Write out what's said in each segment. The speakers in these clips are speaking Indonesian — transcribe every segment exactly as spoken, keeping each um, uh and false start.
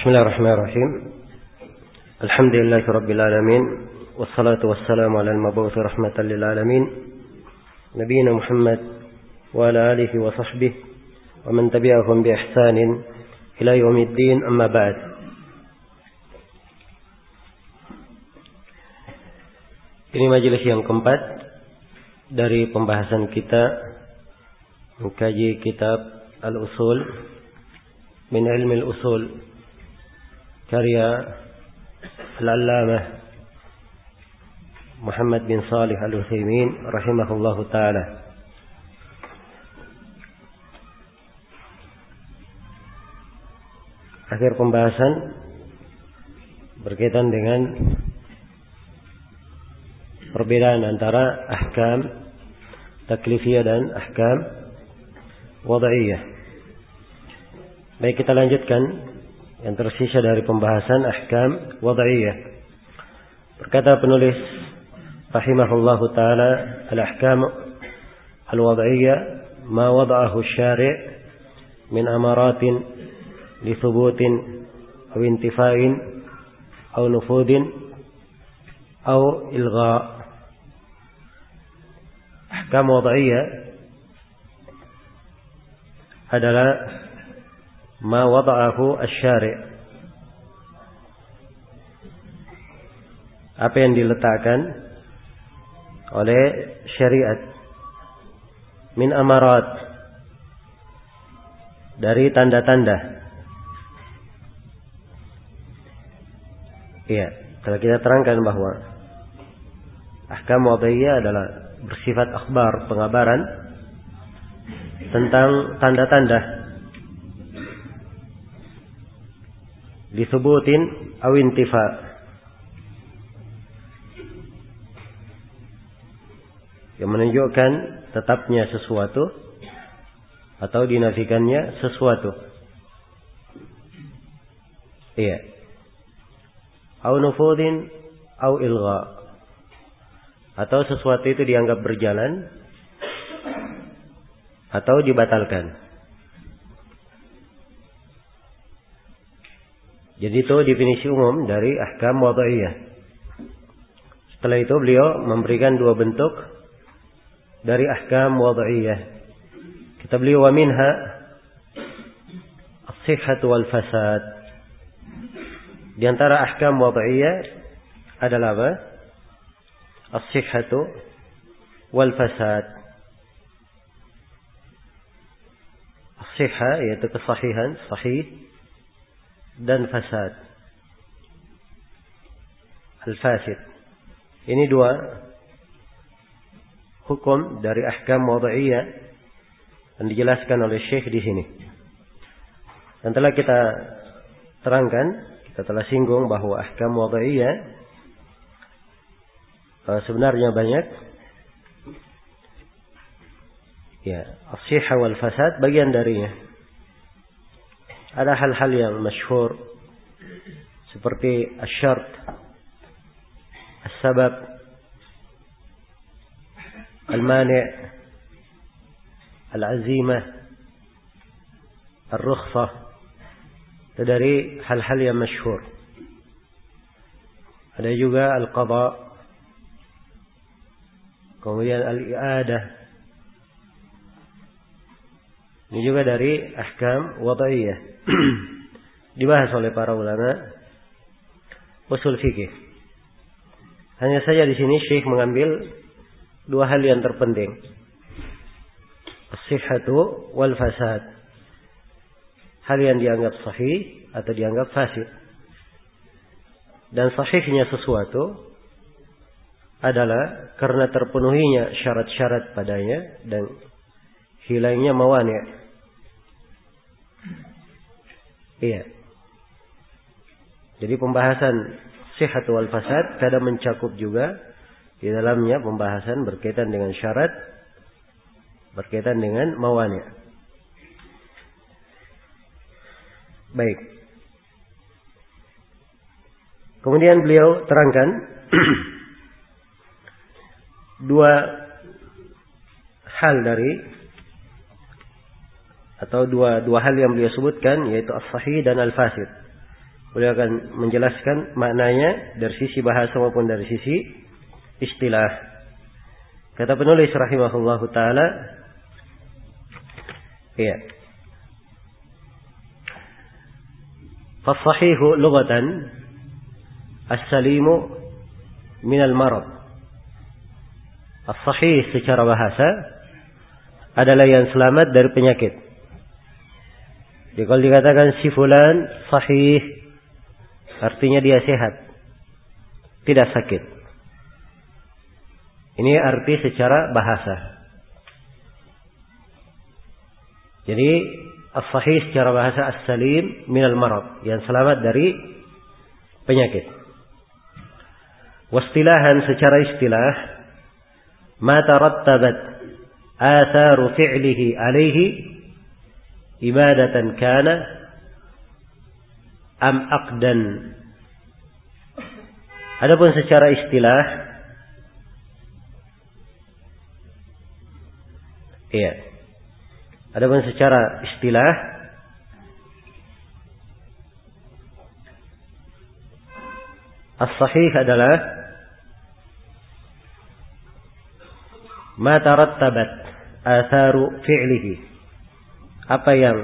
Bismillahirrahmanirrahim. Alhamdulillahi rabbil alamin, wassalatu wassalamu ala al-mab'uts rahmatan lil alamin, nabiyina Muhammad wa ala alihi wa sahbihi wa man tabi'ahum bi ihsanin ila yaumiddin, amma ba'd. Ini majelis yang keempat dari pembahasan kita mengkaji kitab Al-Usul min Ilmi Al-Usul karya Al-Allamah Muhammad bin Shalih Al-Utsaimin rahimahullahu taala. Akhir pembahasan berkaitan dengan perbedaan antara ahkam taklifiyah dan ahkam wad'iyah. Baik, kita lanjutkan yang tersisa dari pembahasan ahkam wad'iyah. Berkata penulis rahimahullahu taala, al-ahkam al-wad'iyah ma wada'ahu asy-syari' min amaratin li thubutin aw intifa'in aw nufudin aw ilgha'. Ahkam wad'iyah adalah ma wada'ahu asy-syari', apa yang diletakkan oleh syariat, min amarat, dari tanda-tanda. Iya, kalau kita terangkan bahwa ahkam wad'iyah adalah bersifat akhbar, pengabaran tentang tanda-tanda, disubutin aw intifa, yang menunjukkan tetapnya sesuatu atau dinafikannya sesuatu. Iya. Aw nufudin aw ilgha, atau sesuatu itu dianggap berjalan atau dibatalkan. Jadi itu definisi umum dari ahkam wad'iyah. Setelah itu beliau memberikan dua bentuk dari ahkam wad'iyah. Kata beliau, wa minha as-sihhatu wal fasad. Di antara ahkam wad'iyah adalah apa? As-sihhatu wal fasad. As-sihha yaitu kesahihan, sahih, dan fasad, al-fasid. Ini dua hukum dari ahkam wad'iyah yang dijelaskan oleh Syekh di sini. Dan telah kita terangkan, kita telah singgung bahwa ahkam wad'iyah sebenarnya banyak. Ya, as-sihha wal fasad bagian darinya. Ada hal-hal yang masyhur seperti asy-syart, as-sabab, al-mani', al-azimah, ar-rukhsah. Itu dari hal-hal yang masyhur. Ada juga al-qada, kemudian al-i'adah. Ini juga dari ahkam wad'iyah. Dibahas oleh para ulama usul fikih. Hanya saja di sini Syekh mengambil dua hal yang terpenting, as-sihhatu wal fasad. Hal yang dianggap sahih atau dianggap fasid. Dan sahihnya sesuatu adalah karena terpenuhinya syarat-syarat padanya dan hilangnya mawani'. Iya. Jadi pembahasan sihhat wal fasad kadang mencakup juga di dalamnya pembahasan berkaitan dengan syarat, berkaitan dengan mawani'. Baik. Kemudian beliau terangkan dua hal dari atau dua dua hal yang beliau sebutkan, yaitu as-sahih dan al-fasid. beliau akan menjelaskan maknanya dari sisi bahasa maupun dari sisi istilah. Kata penulis rahimahullahu taala, iya. Fas-sahihu lughatan as-salimu min al-marad. As-sahih secara bahasa adalah yang selamat dari penyakit. Jadi kalau dikatakan si fulan sahih, artinya dia sehat, tidak sakit. Ini arti secara bahasa. Jadi as-sahih secara bahasa as-salim minal marad, yang selamat dari penyakit. Wastilahan secara istilah, ma tarattabat atharu fi'lihi alaihi ibadatan kana am aqdan. Adapun secara istilah, iya. Adapun secara istilah, as-sahih adalah ma tarattabat atharu fi'lihi, apa yang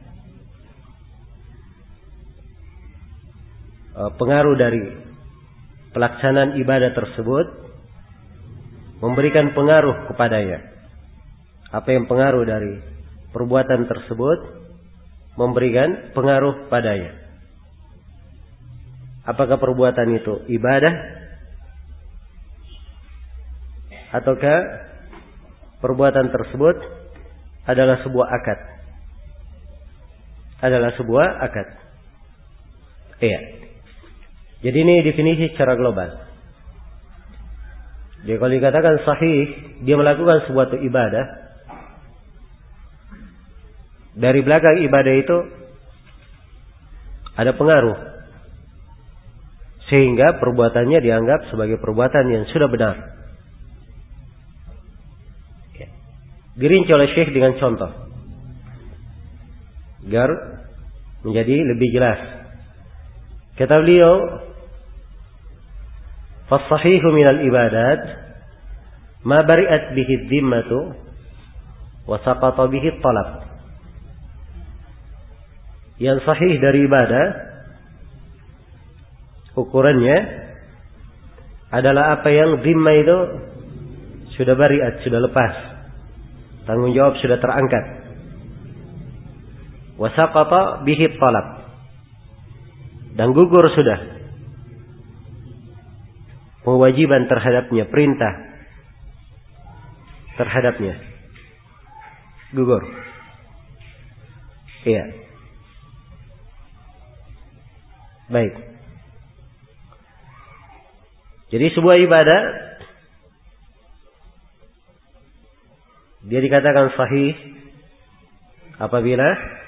pengaruh dari pelaksanaan ibadah tersebut memberikan pengaruh kepadanya. Apa yang pengaruh dari perbuatan tersebut memberikan pengaruh padanya. Apakah perbuatan itu ibadah ataukah perbuatan tersebut adalah sebuah akad? Adalah sebuah akad. Iya. Jadi ini definisi secara global. Jadi kalau dikatakan sahih, dia melakukan sebuah ibadah. Dari belakang ibadah itu ada pengaruh, sehingga perbuatannya dianggap sebagai perbuatan yang sudah benar. Dirinci oleh Syekh dengan contoh, agar menjadi lebih jelas. Kata beliau, "Fas-sahihu minal ibadat ma bari'at bihi ad-dhimmatu wa saqata bihi at-talab." Yang sahih dari ibadah, ukurannya adalah apa yang dhimma itu sudah bari'at, sudah lepas, tanggung jawab sudah terangkat. Wa saqata bihi talab, dan gugur sudah kewajiban terhadapnya, perintah terhadapnya gugur. Iya. Baik. Jadi sebuah ibadah dia dikatakan sahih apabila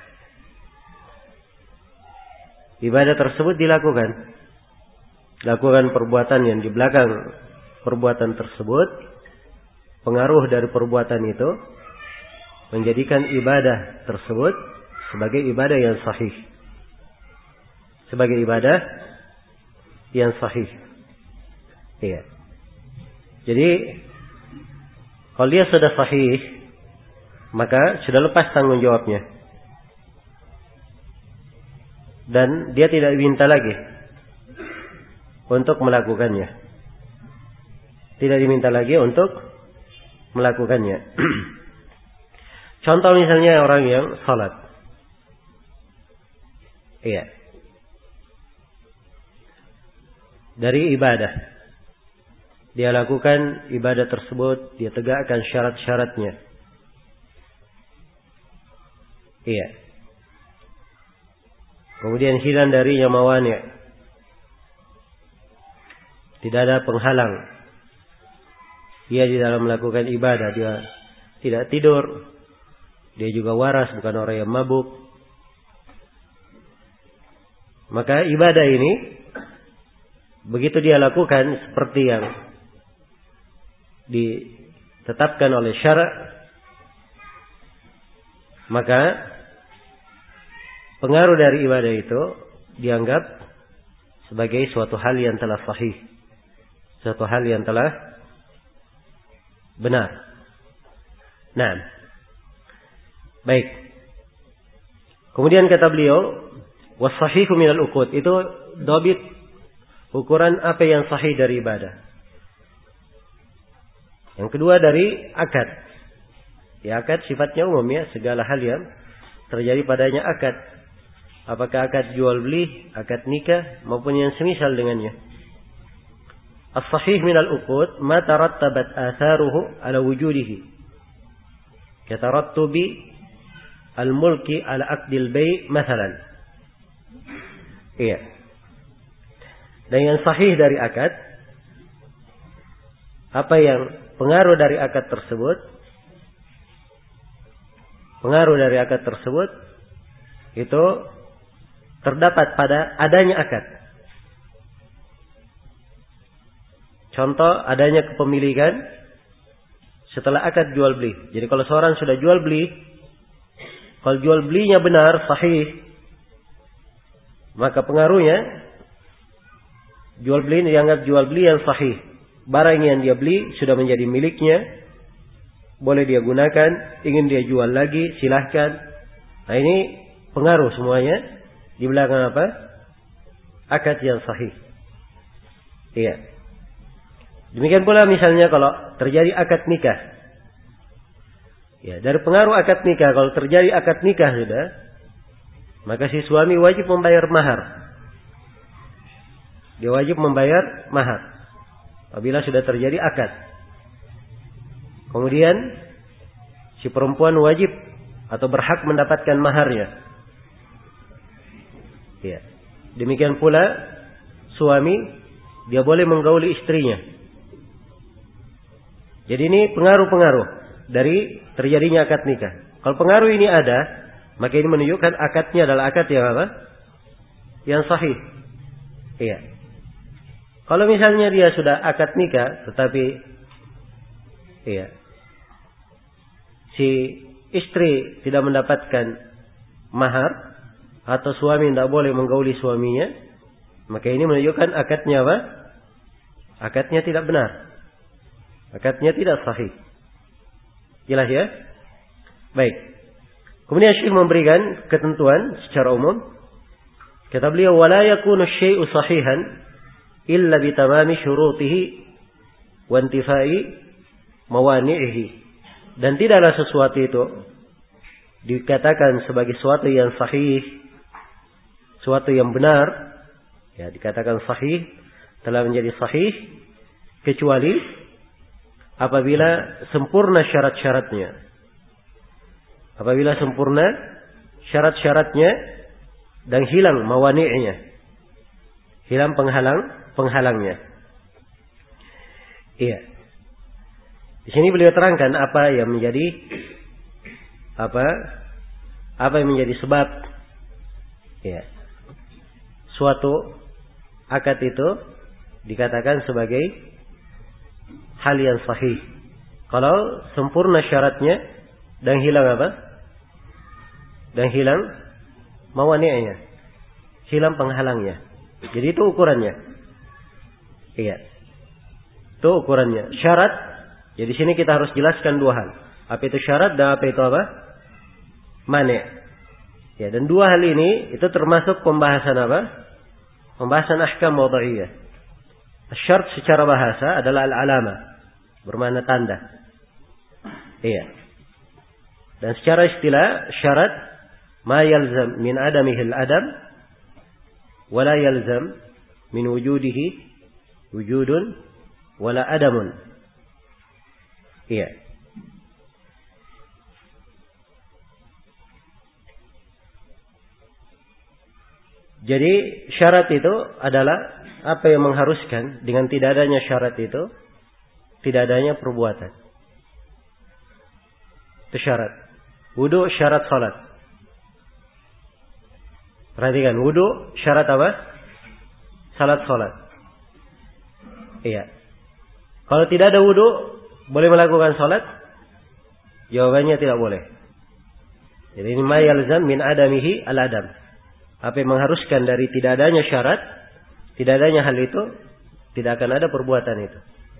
ibadah tersebut dilakukan. Lakukan perbuatan yang di belakang perbuatan tersebut, pengaruh dari perbuatan itu menjadikan ibadah tersebut sebagai ibadah yang sahih. Sebagai ibadah yang sahih. Iya. Jadi kalau dia sudah sahih, maka sudah lepas tanggung jawabnya. Dan dia tidak diminta lagi untuk melakukannya. Tidak diminta lagi untuk melakukannya. Contoh misalnya orang yang salat. Iya. Dari ibadah, dia lakukan ibadah tersebut, dia tegakkan syarat-syaratnya. Iya. Kemudian hilang darinya mawani'. Tidak ada penghalang. Dia di dalam melakukan ibadah, dia tidak tidur. Dia juga waras, bukan orang yang mabuk. Maka ibadah ini begitu dia lakukan seperti yang ditetapkan oleh syara', maka pengaruh dari ibadah itu dianggap sebagai suatu hal yang telah sahih, suatu hal yang telah benar. Nah, baik. Kemudian kata beliau, was-sahihu minal uqud, itu dobit ukuran apa yang sahih dari ibadah. Yang kedua dari akad. Ya, akad sifatnya umum ya, segala hal yang terjadi padanya akad. Apakah akad jual beli, akad nikah maupun yang semisal dengannya. As-sahih minal uqud ma tarattabat atharuhu ala wujudihi. Katarattubi al-mulki ala aqdil bay' mathalan. Iya. Dan yang sahih dari akad, apa yang pengaruh dari akad tersebut, pengaruh dari akad tersebut itu terdapat pada adanya akad. Contoh, adanya kepemilikan setelah akad jual beli. Jadi kalau seorang sudah jual beli, kalau jual belinya benar, sahih, maka pengaruhnya jual beli ini dianggap jual beli yang sahih. Barang yang dia beli sudah menjadi miliknya, boleh dia gunakan, ingin dia jual lagi, silahkan. Nah, ini pengaruh semuanya di belakang apa? Akad yang sahih. Iya. Demikian pula misalnya kalau terjadi akad nikah. Ya, dari pengaruh akad nikah, kalau terjadi akad nikah sudah, maka si suami wajib membayar mahar. Dia wajib membayar mahar apabila sudah terjadi akad. Kemudian si perempuan wajib atau berhak mendapatkan maharnya. Ya. Demikian pula suami, dia boleh menggauli istrinya. Jadi ini pengaruh-pengaruh dari terjadinya akad nikah. Kalau pengaruh ini ada, maka ini menunjukkan akadnya adalah akad yang apa? Yang sahih. Iya. Kalau misalnya dia sudah akad nikah, tetapi iya, si istri tidak mendapatkan mahar, atau suami tidak boleh menggauli suaminya, maka ini menunjukkan akadnya apa? Akadnya tidak benar. Akadnya tidak sahih. Jelas ya? Baik. Kemudian Syekh memberikan ketentuan secara umum. Kata beliau, wala yakunu syai'u sahihan illa bitamami syurutihi wa intifai mawani'ihi. Dan tidaklah sesuatu itu dikatakan sebagai sesuatu yang sahih, sesuatu yang benar, ya, dikatakan sahih, telah menjadi sahih, kecuali apabila sempurna syarat-syaratnya. Apabila sempurna syarat-syaratnya dan hilang mawani'nya, hilang penghalang penghalangnya. Iya. Di sini beliau terangkan apa yang menjadi apa apa yang menjadi sebab ya suatu akad itu dikatakan sebagai hal yang sahih. Kalau sempurna syaratnya dan hilang apa? Dan hilang mawani'nya, hilang penghalangnya. Jadi itu ukurannya. Iya. Itu ukurannya. Syarat. Jadi di sini kita harus jelaskan dua hal. Apa itu syarat dan apa itu apa? Mani'. Ya, dan dua hal ini itu termasuk pembahasan apa? Pembahasan ahkam wad'iyah. Syarat secara bahasa adalah al-alamah, bermakna tanda. Iya. Dan secara istilah syarat ma yalzam min adamihi al-adam wa la yalzam min wujudihi wujudun wala adamun. Iya. Jadi syarat itu adalah apa yang mengharuskan. Dengan tidak adanya syarat itu tidak adanya perbuatan. Itu syarat. Wudu syarat salat. Perhatikan, wudu syarat apa? Salat salat. Iya. Kalau tidak ada wudu, boleh melakukan salat? Jawabannya tidak boleh. Jadi ini ma yalzam min adamihi al-adam. Apa yang mengharuskan dari tidak adanya syarat, tidak adanya hal itu, tidak akan ada perbuatan itu.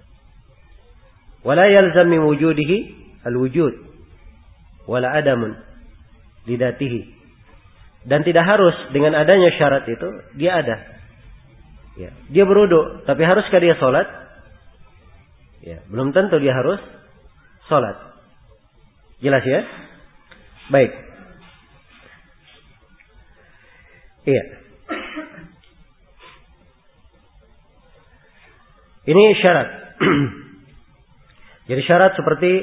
Wala yalzam min wujudihi al-wujud wala adamun lidatihi. Dan tidak harus dengan adanya syarat itu dia ada. Ya, dia berwudu, tapi haruskah dia salat? Ya, belum tentu dia harus salat. Jelas ya? Baik. Iya. Ini syarat. Jadi syarat seperti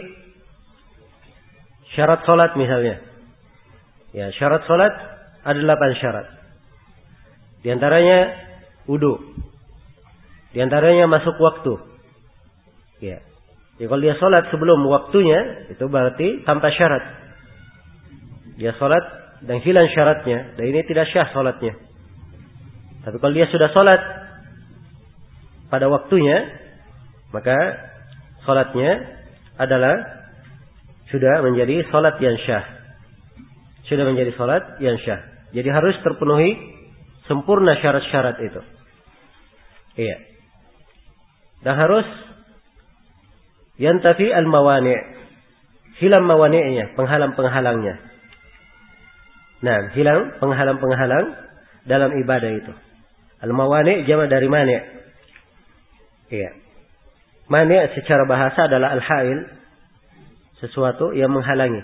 syarat salat misalnya. Ya, syarat salat ada delapan syarat. Di antaranya wudu. Di antaranya masuk waktu. Ya. Jadi kalau dia salat sebelum waktunya, itu berarti tanpa syarat. Dia salat dan hilang syaratnya, dan ini tidak syah salatnya. Tapi kalau dia sudah salat pada waktunya, maka salatnya adalah sudah menjadi salat yang syah. Sudah menjadi salat yang syah. Jadi harus terpenuhi sempurna syarat-syarat itu. Iya. Dan harus yantafi al-mawani'. Hilang mawani'nya, penghalang-penghalangnya. Nah, hilang penghalang-penghalang dalam ibadah itu. Al-mawani' jama' dari mani'. Iya. Mani' secara bahasa adalah al-ha'il, sesuatu yang menghalangi.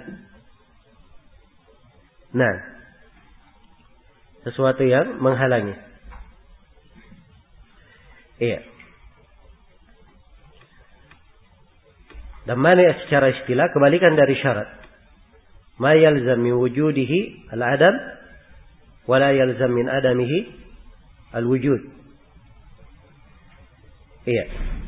Nah, sesuatu yang menghalangi. Iya. Dan mani' secara istilah kebalikan dari syarat. Ma yalzam min wujudihi al-adam wa la yalzam min adamihi al-wujud. Iya.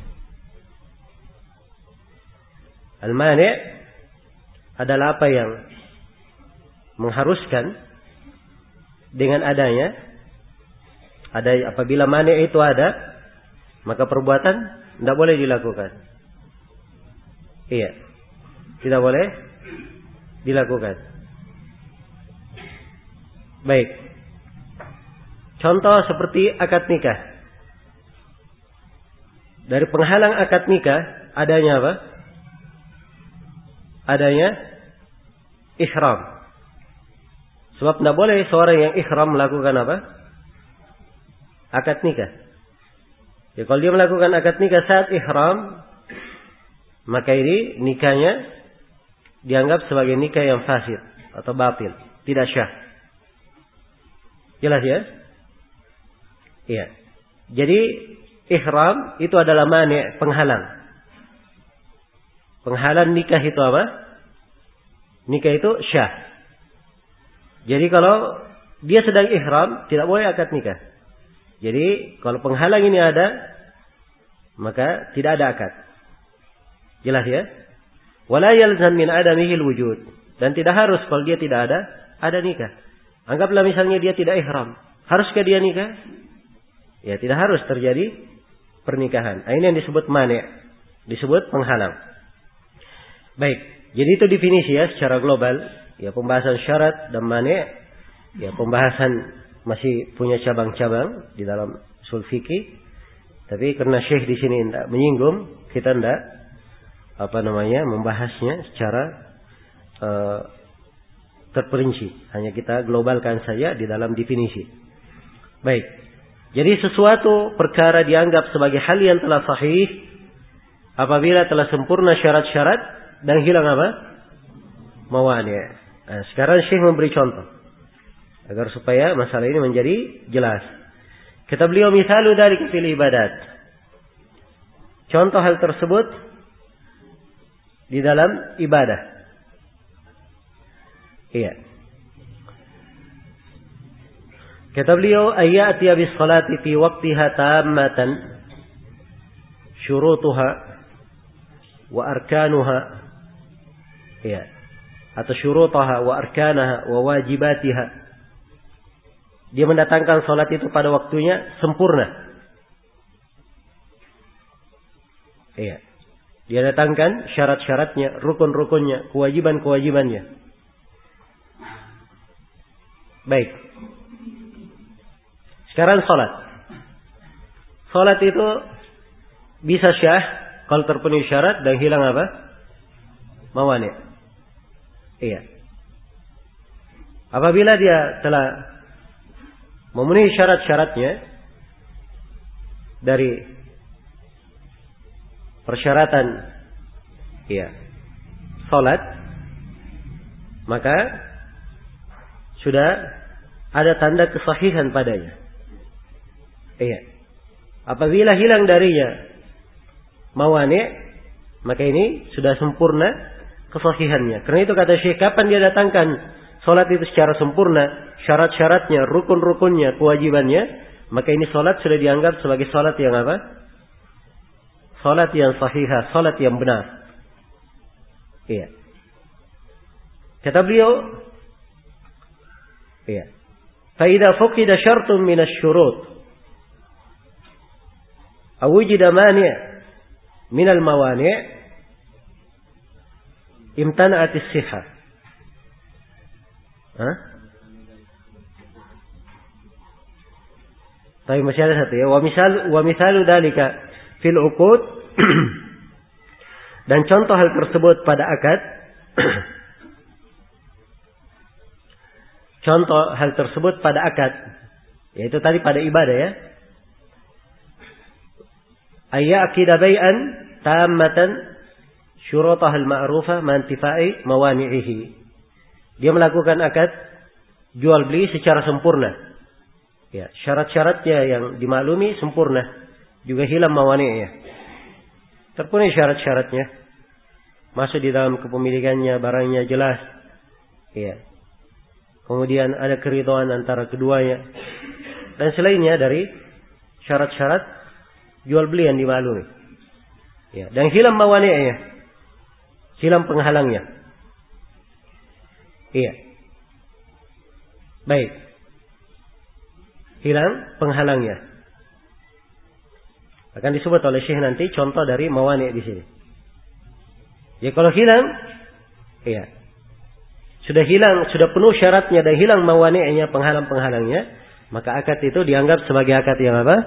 Al-mani' adalah apa yang mengharuskan dengan adanya. Ada, apabila mani' itu ada, maka perbuatan tidak boleh dilakukan. Iya. Tidak boleh dilakukan. Baik. Contoh seperti akad nikah. Dari penghalang akad nikah adanya apa? Adanya ihram. Sebab tidak boleh seorang yang ihram melakukan apa? Akad nikah. Ya, kalau dia melakukan akad nikah saat ihram, maka ini nikahnya dianggap sebagai nikah yang fasid atau batil, tidak syah. Jelas ya? Iya. Jadi ihram itu adalah mani', penghalang. Penghalang nikah itu apa? Nikah itu syah. Jadi kalau dia sedang ihram, tidak boleh akad nikah. Jadi kalau penghalang ini ada, maka tidak ada akad. Jelas ya? Wala yalzam min adamihi al-wujud. Dan tidak harus kalau dia tidak ada, ada nikah. Anggaplah misalnya dia tidak ihram. Haruskah dia nikah? Ya, tidak harus terjadi pernikahan. Ini yang disebut mani', disebut penghalang. Baik, jadi itu definisi ya secara global. Ya, pembahasan syarat dan mani'. Ya, pembahasan masih punya cabang-cabang di dalam ushul fikih. Tapi karena Syekh di sini tidak menyinggung, kita tidak apa namanya membahasnya secara uh, terperinci. Hanya kita globalkan saja di dalam definisi. Baik. Jadi sesuatu perkara dianggap sebagai hal yang telah sahih apabila telah sempurna syarat-syarat dan hilang apa? Mawani'. Nah, sekarang Syekh memberi contoh agar supaya masalah ini menjadi jelas. Kata beliau, misalu dari fil ibadat. Contoh hal tersebut di dalam ibadah. Iya. Kata beliau, ayyatiya bis salati fi waqtiha tammatan syurutuha wa arkanuha. Iya. Atau syurutaha wa arkanaha wa wajibatiha. Dia mendatangkan salat itu pada waktunya sempurna. Iya. Dia datangkan syarat-syaratnya, rukun-rukunnya, kewajiban-kewajibannya. Baik. Sekarang salat. salat itu bisa syah kalau terpenuhi syarat dan hilang apa? Mawani'. Iya. Apabila dia telah memenuhi syarat-syaratnya dari persyaratan iya, salat, maka sudah ada tanda kesahihan padanya. Iya. Apabila hilang darinya mawani', maka ini sudah sempurna kesahihannya. Karena itu kata Syekh, kapan dia datangkan salat itu secara sempurna, syarat-syaratnya, rukun-rukunnya, kewajibannya, maka ini salat sudah dianggap sebagai salat yang apa? Salat yang sahihah, salat yang benar. Iya. Kata beliau, iya. Fa idza fuqida syartun min asy-syurut aw wujida mani' min al-mawani' imtana'at as-sihhah. Hah? Tapi masih ada satu ya. Wa misal wa misalu dalika fil uqud dan contoh hal tersebut pada akad. Contoh hal tersebut pada akad, yaitu tadi pada ibadah ya. Ayyakida bai'an tammatan syurutah al-ma'rufah mantifai mawani'ihi. Dia melakukan akad jual beli secara sempurna. Ya, syarat-syaratnya yang dimaklumi sempurna, juga hilang mawani'nya. Terpenuhi syarat-syaratnya. Masuk di dalam kepemilikannya, barangnya jelas. Ya. Kemudian ada keridhaan antara keduanya. Dan selainnya dari syarat-syarat jual beli yang dimaklumi. Ya, dan hilang mawani'nya. Hilang penghalangnya. Iya. Baik. Hilang penghalangnya. Akan disebut oleh Syekh nanti contoh dari mawani' di sini. Ya kalau hilang, iya. Sudah hilang, sudah penuh syaratnya dan hilang mawani'nya, penghalang-penghalangnya, maka akad itu dianggap sebagai akad yang apa?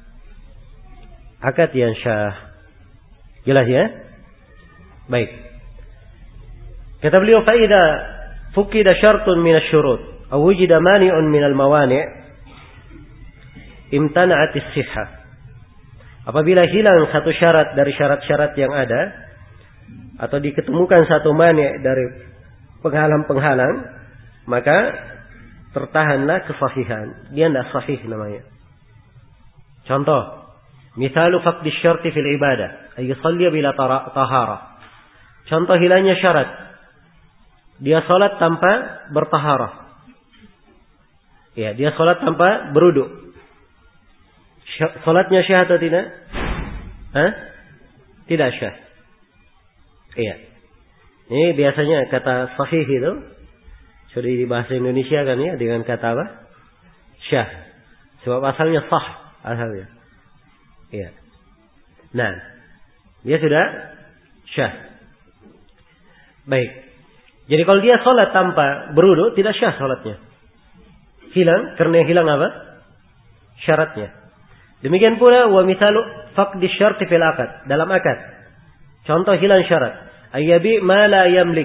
Akad yang syah. Jelas ya? Baik. Kata beliau, fa idza fuqida syartun min asy-syurut aw wujida mani'un min al-mawani' imtana'at as-sihhah. Apabila hilang satu syarat dari syarat-syarat yang ada atau diketemukan satu mani' dari penghalang-penghalang, maka tertahanlah kesahihan. Dia tidak sahih namanya. Contoh, misalu faqdi syarti fil ibadah, ay yusalli bila tahara. Contoh hilangnya syarat. Dia salat tanpa bertaharah. Ya, dia salat tanpa berwudu. Salatnya syah atau tidak? Hah? Tidak syah. Iya. Ini biasanya kata sahih itu sudah di bahasa Indonesia kan ya dengan kata apa? Syah. Sebab asalnya sah asalnya. Iya. Nah, dia sudah syah. Baik. Jadi kalau dia sholat tanpa berwudu tidak syah sholatnya. Hilang karena hilang apa? Syaratnya. Demikian pula wa mithalu faqdi syarti fil akad, dalam akad. Contoh hilang syarat. Ayyabi ma la yamlik.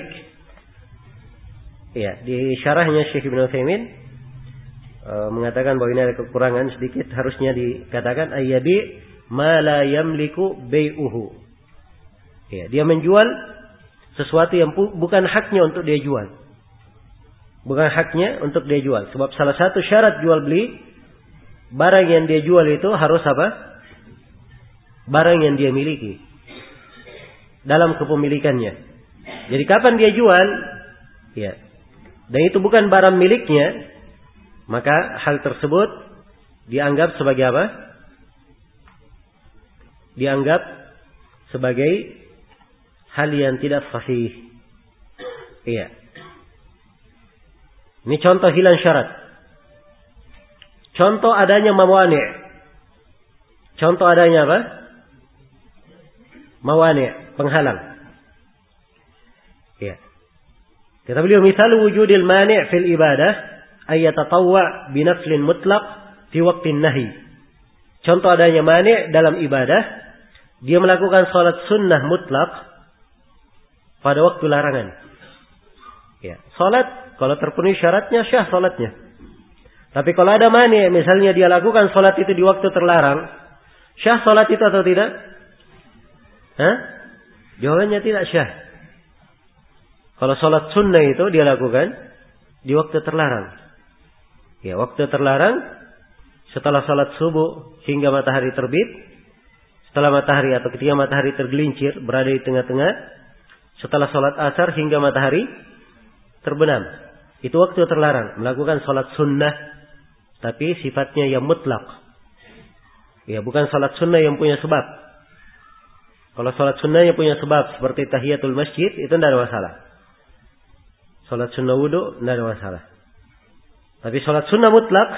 Ya, di syarahnya Syekh Ibnu Utsaimin uh, mengatakan bahwa ini ada kekurangan sedikit, harusnya dikatakan ayyabi ma la yamliku bai'uhu. Ya, dia menjual sesuatu yang bukan haknya untuk dia jual. Bukan haknya untuk dia jual. Sebab salah satu syarat jual beli, barang yang dia jual itu harus apa? Barang yang dia miliki dalam kepemilikannya. Jadi kapan dia jual, ya, dan itu bukan barang miliknya, maka hal tersebut dianggap sebagai apa? Dianggap sebagai hal yang tidak sahih. Iya. Ini contoh hilang syarat. Contoh adanya mawani'. Contoh adanya apa? Mawani', penghalang. Iya. Kata beliau, misal wujudil mani' fil ibadah ay yatatawwa' bi naflin mutlaq fi waqtin nahi. contoh adanya mani dalam ibadah, dia melakukan sholat sunnah mutlak pada waktu larangan. Ya, sholat kalau terpenuhi syaratnya syah sholatnya. Tapi kalau ada mani, misalnya dia lakukan sholat itu di waktu terlarang, syah sholat itu atau tidak? Hah? Jawabannya tidak syah. Kalau sholat sunnah itu dia lakukan di waktu terlarang. Ya, waktu terlarang setelah sholat subuh hingga matahari terbit, setelah matahari atau ketika matahari tergelincir berada di tengah-tengah, setelah sholat asar hingga matahari terbenam. Itu waktu terlarang melakukan sholat sunnah, tapi sifatnya yang mutlak. Ya, bukan sholat sunnah yang punya sebab. Kalau sholat sunnah yang punya sebab seperti tahiyatul masjid, itu tidak ada masalah. Sholat sunnah wudu tidak ada masalah. Tapi sholat sunnah mutlak,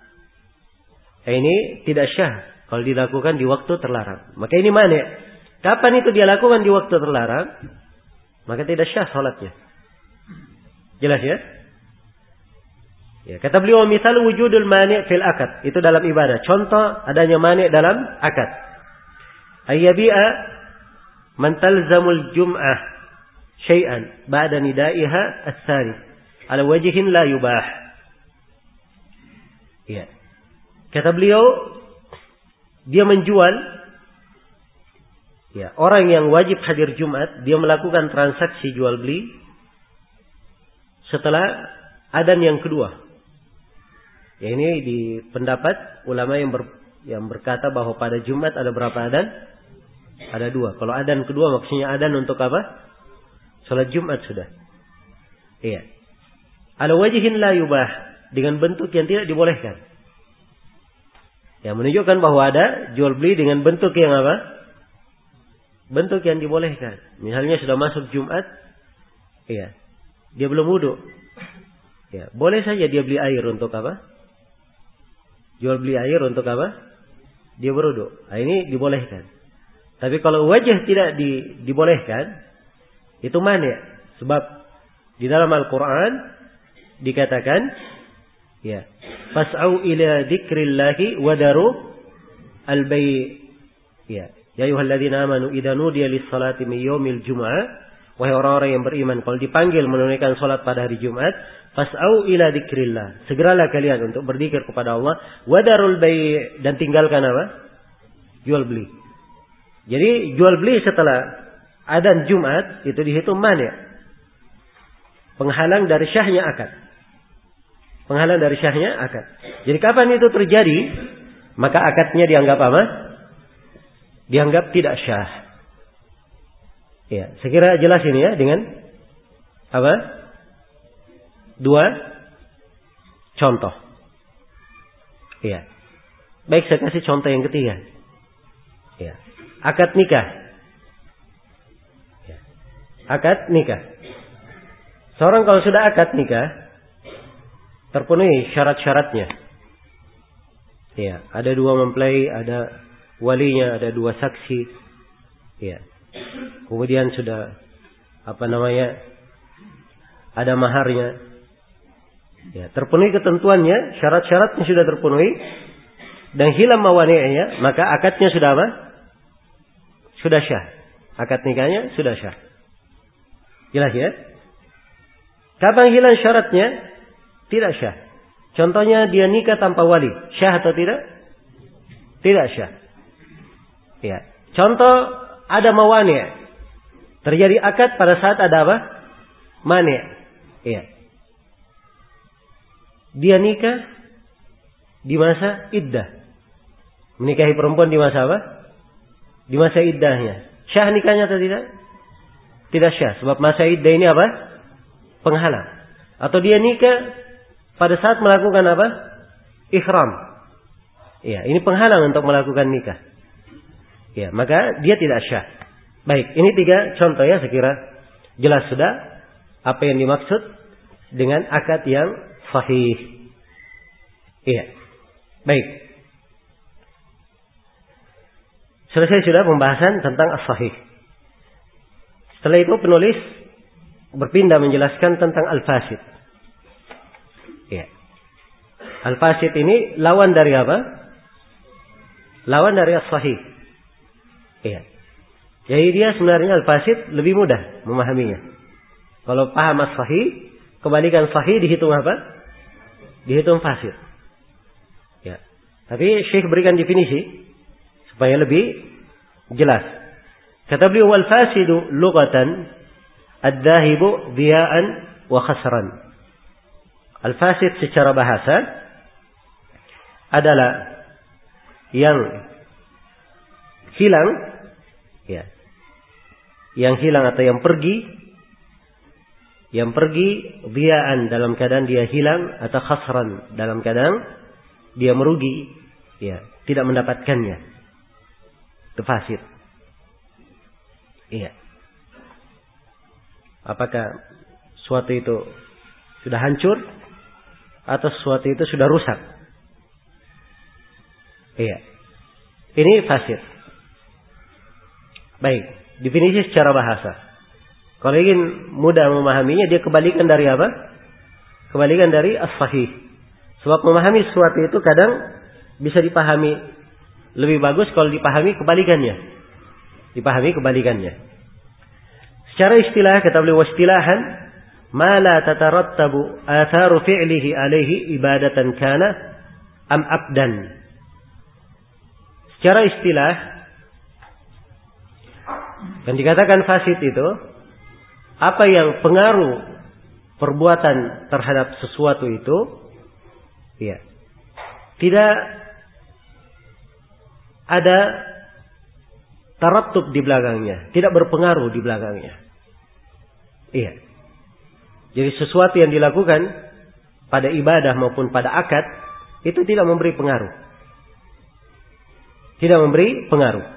ini tidak syah kalau dilakukan di waktu terlarang. Maka ini mani. Kapan itu dia lakukan di waktu terlarang, maka tidak syah sholatnya. Jelas ya? Ya, kata beliau, misal wujudul mani fil akad. Itu dalam ibadah. Contoh adanya mani dalam akad. Ayyabi'a man talzamul jum'ah syai'an ba'da nida'iha as-sari ala wajhin la yubah. Ya. Kata beliau, dia menjual, ya, orang yang wajib hadir Jumat, dia melakukan transaksi jual beli setelah adzan yang kedua. Ya, ini di pendapat ulama yang ber, yang berkata bahwa pada Jumat ada berapa adzan? Ada dua. Kalau adzan kedua maksudnya adzan untuk apa? Salat Jumat sudah. Iya. Ala wajhin la yubah, dengan bentuk yang tidak dibolehkan. Ya, menunjukkan bahwa ada jual beli dengan bentuk yang apa? Bentuk yang dibolehkan. Misalnya sudah masuk Jumat, iya, dia belum wudu. Ya, boleh saja dia beli air untuk apa? Jual beli air untuk apa? Dia berwudu. Nah, ini dibolehkan. Tapi kalau wajah tidak di, dibolehkan, itu mani. Sebab di dalam Al-Quran dikatakan, ya, fas'au ila dzikrillahi wadaru al-bai'. Ya, ya ayyuhalladzina amanu idza nudiya lis-salati min yaumil jumu'ah, wahai orang-orang yang beriman, kalau dipanggil menunaikan salat pada hari Jumat, fas'au ila dzikrillah, segeralah kalian untuk berzikir kepada Allah, wadarul bai', dan tinggalkan apa? Jual beli. Jadi jual beli setelah adzan Jumat itu dihitung mani. Penghalang dari syahnya akad. Penghalang dari syahnya akad. Jadi kapan itu terjadi, maka akadnya dianggap apa? Dianggap tidak syah. Ya, saya kira jelas ini ya dengan apa? Dua contoh. Iya. Baik, saya kasih contoh yang ketiga. Ya. Akad nikah. Ya. Akad nikah. Seorang kalau sudah akad nikah, terpenuhi syarat-syaratnya. Ya, ada dua mempelai, ada walinya, ada dua saksi. Ya. Kemudian sudah apa namanya? Ada maharnya. Ya, terpenuhi ketentuannya, syarat-syaratnya sudah terpenuhi dan hilang mawani'nya, maka akadnya sudah apa? Sudah syah. Akad nikahnya sudah syah. Jelas ya? Kapan hilang syaratnya? Tidak syah. Contohnya dia nikah tanpa wali, syah atau tidak? Tidak syah. Ya. Contoh ada mawani'. Terjadi akad pada saat ada apa? Mani'. Iya. Dia nikah di masa iddah. Menikahi perempuan di masa apa? Di masa iddahnya. Syah nikahnya atau tidak? Tidak syah. Sebab masa iddah ini apa? Penghalang. Atau dia nikah pada saat melakukan apa? Ihram. Ya, ini penghalang untuk melakukan nikah. Ya, maka dia tidak syah. Baik, ini tiga contoh ya, saya kira jelas sudah apa yang dimaksud dengan akad yang sahih. Iya. Baik. Selesai sudah pembahasan tentang as-sahih. Setelah itu penulis berpindah menjelaskan tentang al-fasid. Ya. Al-fasid ini lawan dari apa? lawan dari as-sahih. Iya. Jadi dia sebenarnya al-fasid lebih mudah memahaminya. Kalau paham as-sahih, kebalikan sahih dihitung apa? Dihitung fasid. Ya. Tapi Syekh berikan definisi supaya lebih jelas. Kata beliau, wal fasidu lughatan ad-dahibu dhiya'an wa khasran. Al-fasid secara bahasa adalah yang hilang, ya, yang hilang atau yang pergi, yang pergi dhiya'an dalam keadaan dia hilang, atau khasran dalam keadaan dia merugi, ya, tidak mendapatkannya. Itu fasid. Iya. Apakah suatu itu sudah hancur atau sesuatu itu sudah rusak? Iya. Ini fasid. Baik, definisi secara bahasa. Kalau ingin mudah memahaminya, dia kebalikan dari apa? Kebalikan dari as-sahih. Sebab memahami sesuatu itu kadang bisa dipahami lebih bagus kalau dipahami kebalikannya. Dipahami kebalikannya. Secara istilah, kata beliau, istilahan ma la tatarattabu atharu fi'lihi alaihi ibadatan kana am abdan. Secara istilah, yang dikatakan fasid itu apa yang pengaruh perbuatan terhadap sesuatu itu, ya, tidak ada tarattub di belakangnya, tidak berpengaruh di belakangnya. Iya. Jadi sesuatu yang dilakukan pada ibadah maupun pada akad itu tidak memberi pengaruh. Tidak memberi pengaruh.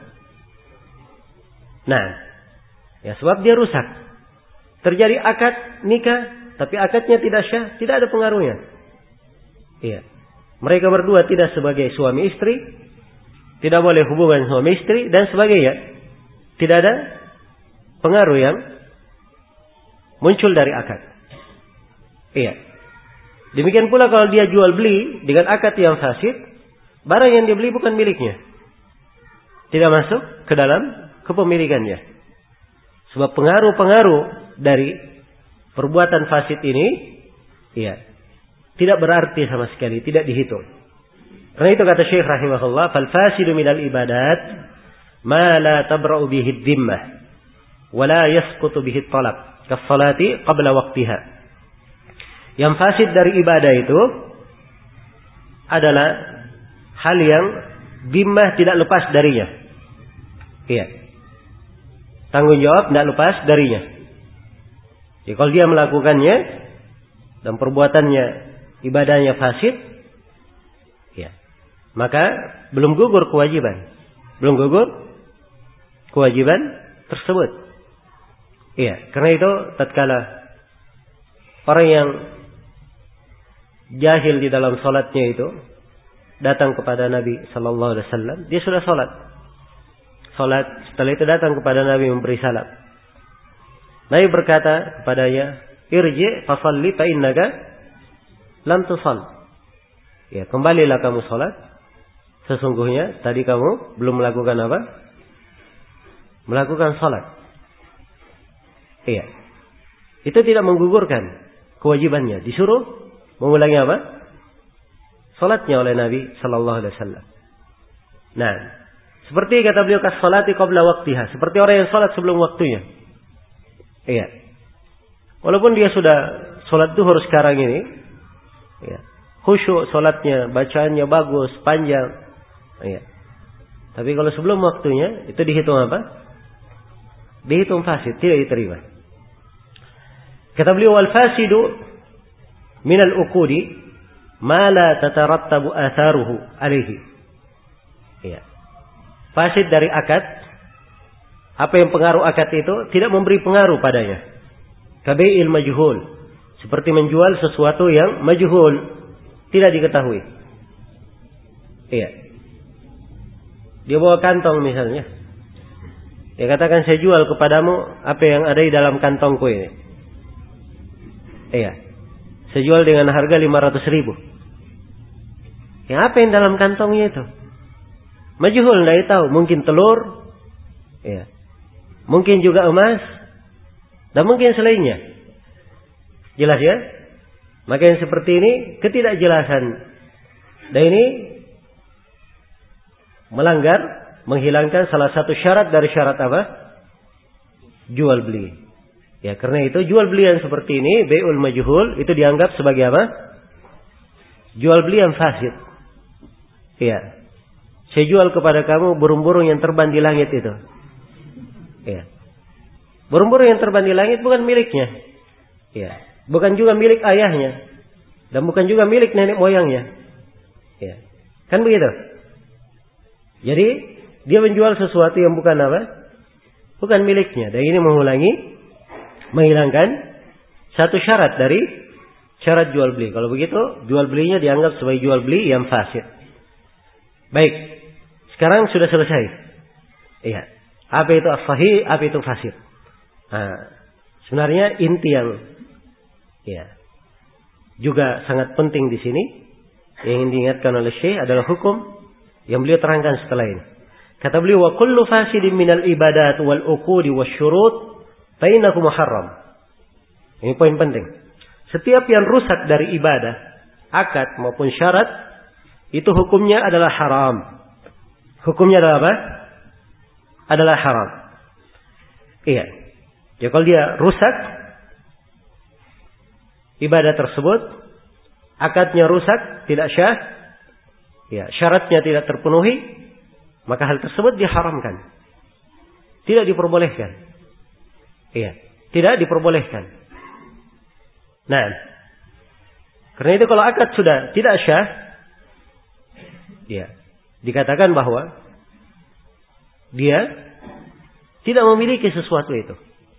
Nah, ya sebab dia rusak. Terjadi akad nikah, tapi akadnya tidak syah, tidak ada pengaruhnya. Iya. Mereka berdua tidak sebagai suami istri, tidak boleh hubungan suami istri dan sebagainya. Tidak ada pengaruh yang muncul dari akad. Iya. Demikian pula kalau dia jual beli dengan akad yang fasid, barang yang dibeli bukan miliknya. Tidak masuk ke dalam kepemilikannya. Sebab pengaruh-pengaruh dari perbuatan fasid ini, iya, tidak berarti sama sekali, tidak dihitung. Karena itu kata Syekh rahimahullah, fal fasidu minal ibadat ma la tabra'u bihi dhimmah wa la yasqutu bihi talab kas-salati qabla waqtiha. Yang fasid dari ibadah itu adalah hal yang dhimmah tidak lepas darinya. Iya. Tanggung jawab tidak lepas darinya. Jadi kalau dia melakukannya dan perbuatannya, ibadahnya fasid, ya, maka belum gugur kewajiban. Belum gugur kewajiban tersebut. Iya, karena itu tatkala orang yang jahil di dalam salatnya itu datang kepada Nabi sallallahu alaihi wasallam, dia sudah salat. Salat, setelah itu datang kepada Nabi memberi salam. Nabi berkata kepadanya, "Irji fasalli fa innaka lam tusall." Ya, kembalilah kamu salat. Sesungguhnya tadi kamu belum melakukan apa? Melakukan salat. Iya. Itu tidak menggugurkan kewajibannya. Disuruh mengulangi apa? Salatnya oleh Nabi sallallahu alaihi wasallam. Nah, seperti kata beliau, kas-salati qabla waqtiha, seperti orang yang salat sebelum waktunya. Iya. Walaupun dia sudah salat zuhur sekarang ini, iya, khusyuk salatnya, bacaannya bagus, panjang. Iya. Tapi kalau sebelum waktunya, itu dihitung apa? Dihitung fasid, tidak diterima. Kata beliau, wal fasidu minal uqudi ma la tatarattabu atharuhu alaihi. Iya. Fasid dari akad, apa yang pengaruh akad itu tidak memberi pengaruh padanya. Kabai'il majhul, seperti menjual sesuatu yang majhul, tidak diketahui. Iya. Dia bawa kantong misalnya. Dia katakan, saya jual kepadamu apa yang ada di dalam kantongku ini. Iya. Saya jual dengan harga lima ratus ribu. Ya, apa yang dalam kantongnya itu? Majhul, tidak tahu. Mungkin telur, ya. Mungkin juga emas, dan mungkin selainnya. Jelas ya? Maka yang seperti ini ketidakjelasan. Dan ini melanggar, menghilangkan salah satu syarat dari syarat apa? Jual beli. Ya, karena itu jual beli yang seperti ini, bai'ul majhul, itu dianggap sebagai apa? Jual beli yang fasid. Ya. Saya jual kepada kamu burung-burung yang terbang di langit itu. Ya. Burung-burung yang terbang di langit bukan miliknya. Ya. Bukan juga milik ayahnya. Dan bukan juga milik nenek moyangnya. Ya. Kan begitu? Jadi, dia menjual sesuatu yang bukan apa? Bukan miliknya. Dan ini mengulangi, menghilangkan satu syarat dari syarat jual beli. Kalau begitu, jual belinya dianggap sebagai jual beli yang fasid. Baik. Sekarang sudah selesai. Iya. Apa itu sahih, apa itu fasid. Nah, sebenarnya inti yang ya, juga sangat penting di sini yang ingin diingatkan oleh Syekh adalah hukum yang beliau terangkan setelah ini. Kata beliau, wa kullu fasidin minal ibadat wal uqudi wasyurut fa innahu muharram. Ini poin penting. Setiap yang rusak dari ibadah, akad maupun syarat, itu hukumnya adalah haram. Hukumnya adalah apa? Adalah haram. Iya. Ya, kalau dia rusak ibadah tersebut, akadnya rusak, tidak syah, ya, syaratnya tidak terpenuhi, maka hal tersebut diharamkan. Tidak diperbolehkan. Iya, tidak diperbolehkan. Nah, karena itu kalau akad sudah tidak syah, ya, dikatakan bahwa dia tidak memiliki sesuatu itu.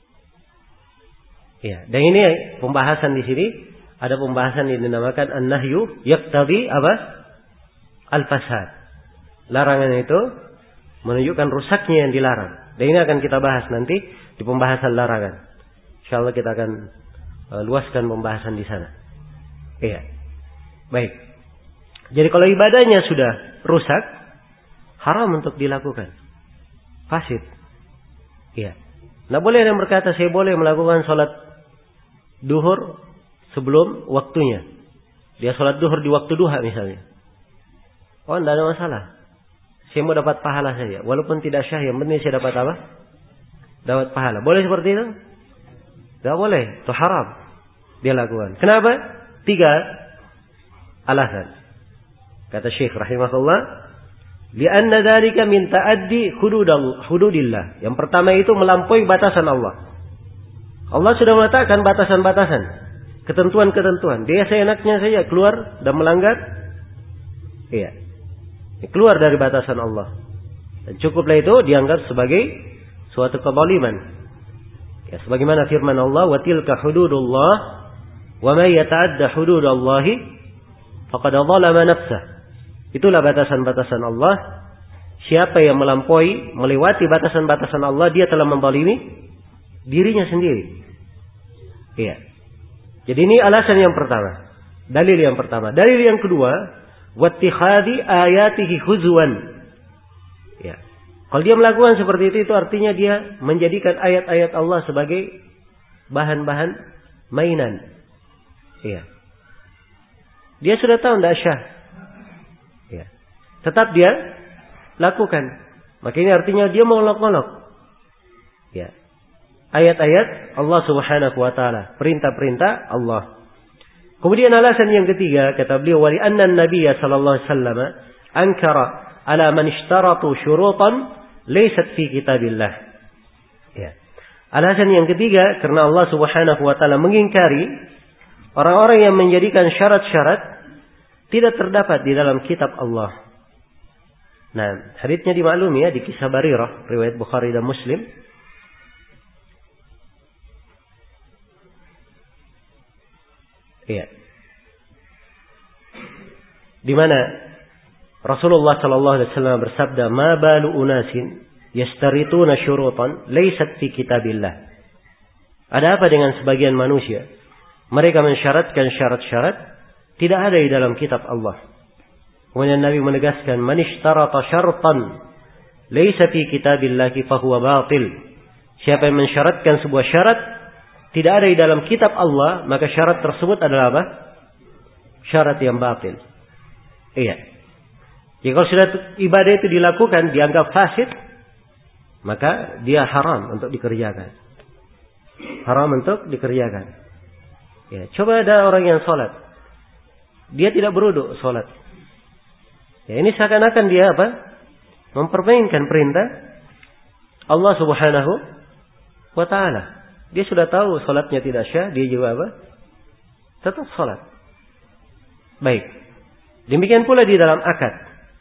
Ya, dan ini pembahasan di sini ada pembahasan yang dinamakan an-nahyu yaqtadi apa? Al-fasad. Larangan itu menunjukkan rusaknya yang dilarang. Dan ini akan kita bahas nanti di pembahasan larangan. Insyaallah kita akan uh, luaskan pembahasan di sana. Iya. Baik. Jadi kalau ibadahnya sudah rusak, haram untuk dilakukan. Fasid. Iya. Nah, boleh yang berkata saya boleh melakukan sholat duhur sebelum waktunya. Dia sholat duhur di waktu duha misalnya. Oh, tidak ada masalah. Saya mau dapat pahala saja. Walaupun tidak syah, yang penting saya dapat apa? Dapat pahala. Boleh seperti itu? Tidak boleh. Itu haram. Dia lakukan. Kenapa? Tiga alasan. Kata Syekh rahimahullah. Lianna dzalika min ta'addi hududillah. Yang pertama itu melampaui batasan Allah. Allah sudah meletakkan batasan-batasan, ketentuan-ketentuan. Dia seenaknya saja keluar dan melanggar. Iya. Keluar dari batasan Allah. Dan cukuplah itu dianggap sebagai suatu kezaliman. Ya, sebagaimana firman Allah, "Wa tilka hududullah, wa may yata'adda hududallahi faqad dzalama nafsah." Itulah batasan-batasan Allah. Siapa yang melampaui, melewati batasan-batasan Allah, dia telah menzalimi dirinya sendiri. Iya. Jadi ini alasan yang pertama. Dalil yang pertama. Dalil yang kedua, wattikhadi ayatihi huzwan. Ya. Kalau dia melakukan seperti itu, itu artinya dia menjadikan ayat-ayat Allah sebagai bahan-bahan mainan. Iya. Dia sudah tahu tidak syah. Ya. Tetap dia lakukan. Maka ini artinya dia mengolok-olok. Ya. Ayat-ayat Allah Subhanahu wa taala, perintah-perintah Allah. Kemudian alasan yang ketiga kata beliau, wa li anna an-nabiy sallallahu alaihi wasallam ankara ala man ishtaratu syurutan laysat fi kitabillah. Ya. Alasan yang ketiga karena Allah Subhanahu wa taala mengingkari orang-orang yang menjadikan syarat-syarat tidak terdapat di dalam kitab Allah. Nah, haditsnya dimaklumi ya di kisah Barirah, riwayat Bukhari dan Muslim. Iya. Di mana Rasulullah sallallahu alaihi wasallam bersabda, "Ma balu unasin yastarituna syurutan laysat fi kitabillah." Ada apa dengan sebagian manusia? Mereka mensyaratkan syarat-syarat tidak ada di dalam kitab Allah. Kemudian Nabi menegaskan, "Man ishtarata syartan laisa fi kitabillahi fahuwa batil." Siapa yang mensyaratkan sebuah syarat tidak ada di dalam kitab Allah, maka syarat tersebut adalah apa? Syarat yang batil. Iya. Jika kalau sudah ibadah itu dilakukan dianggap fasid, maka dia haram untuk dikerjakan. Haram untuk dikerjakan. Ya, coba ada orang yang sholat, dia tidak berwudu sholat. Ya, ini seakan-akan dia apa? Mempermainkan perintah Allah Subhanahu wa ta'ala. Dia sudah tahu sholatnya tidak syah, dia juga apa? Tetap sholat. Baik. Demikian pula di dalam akad.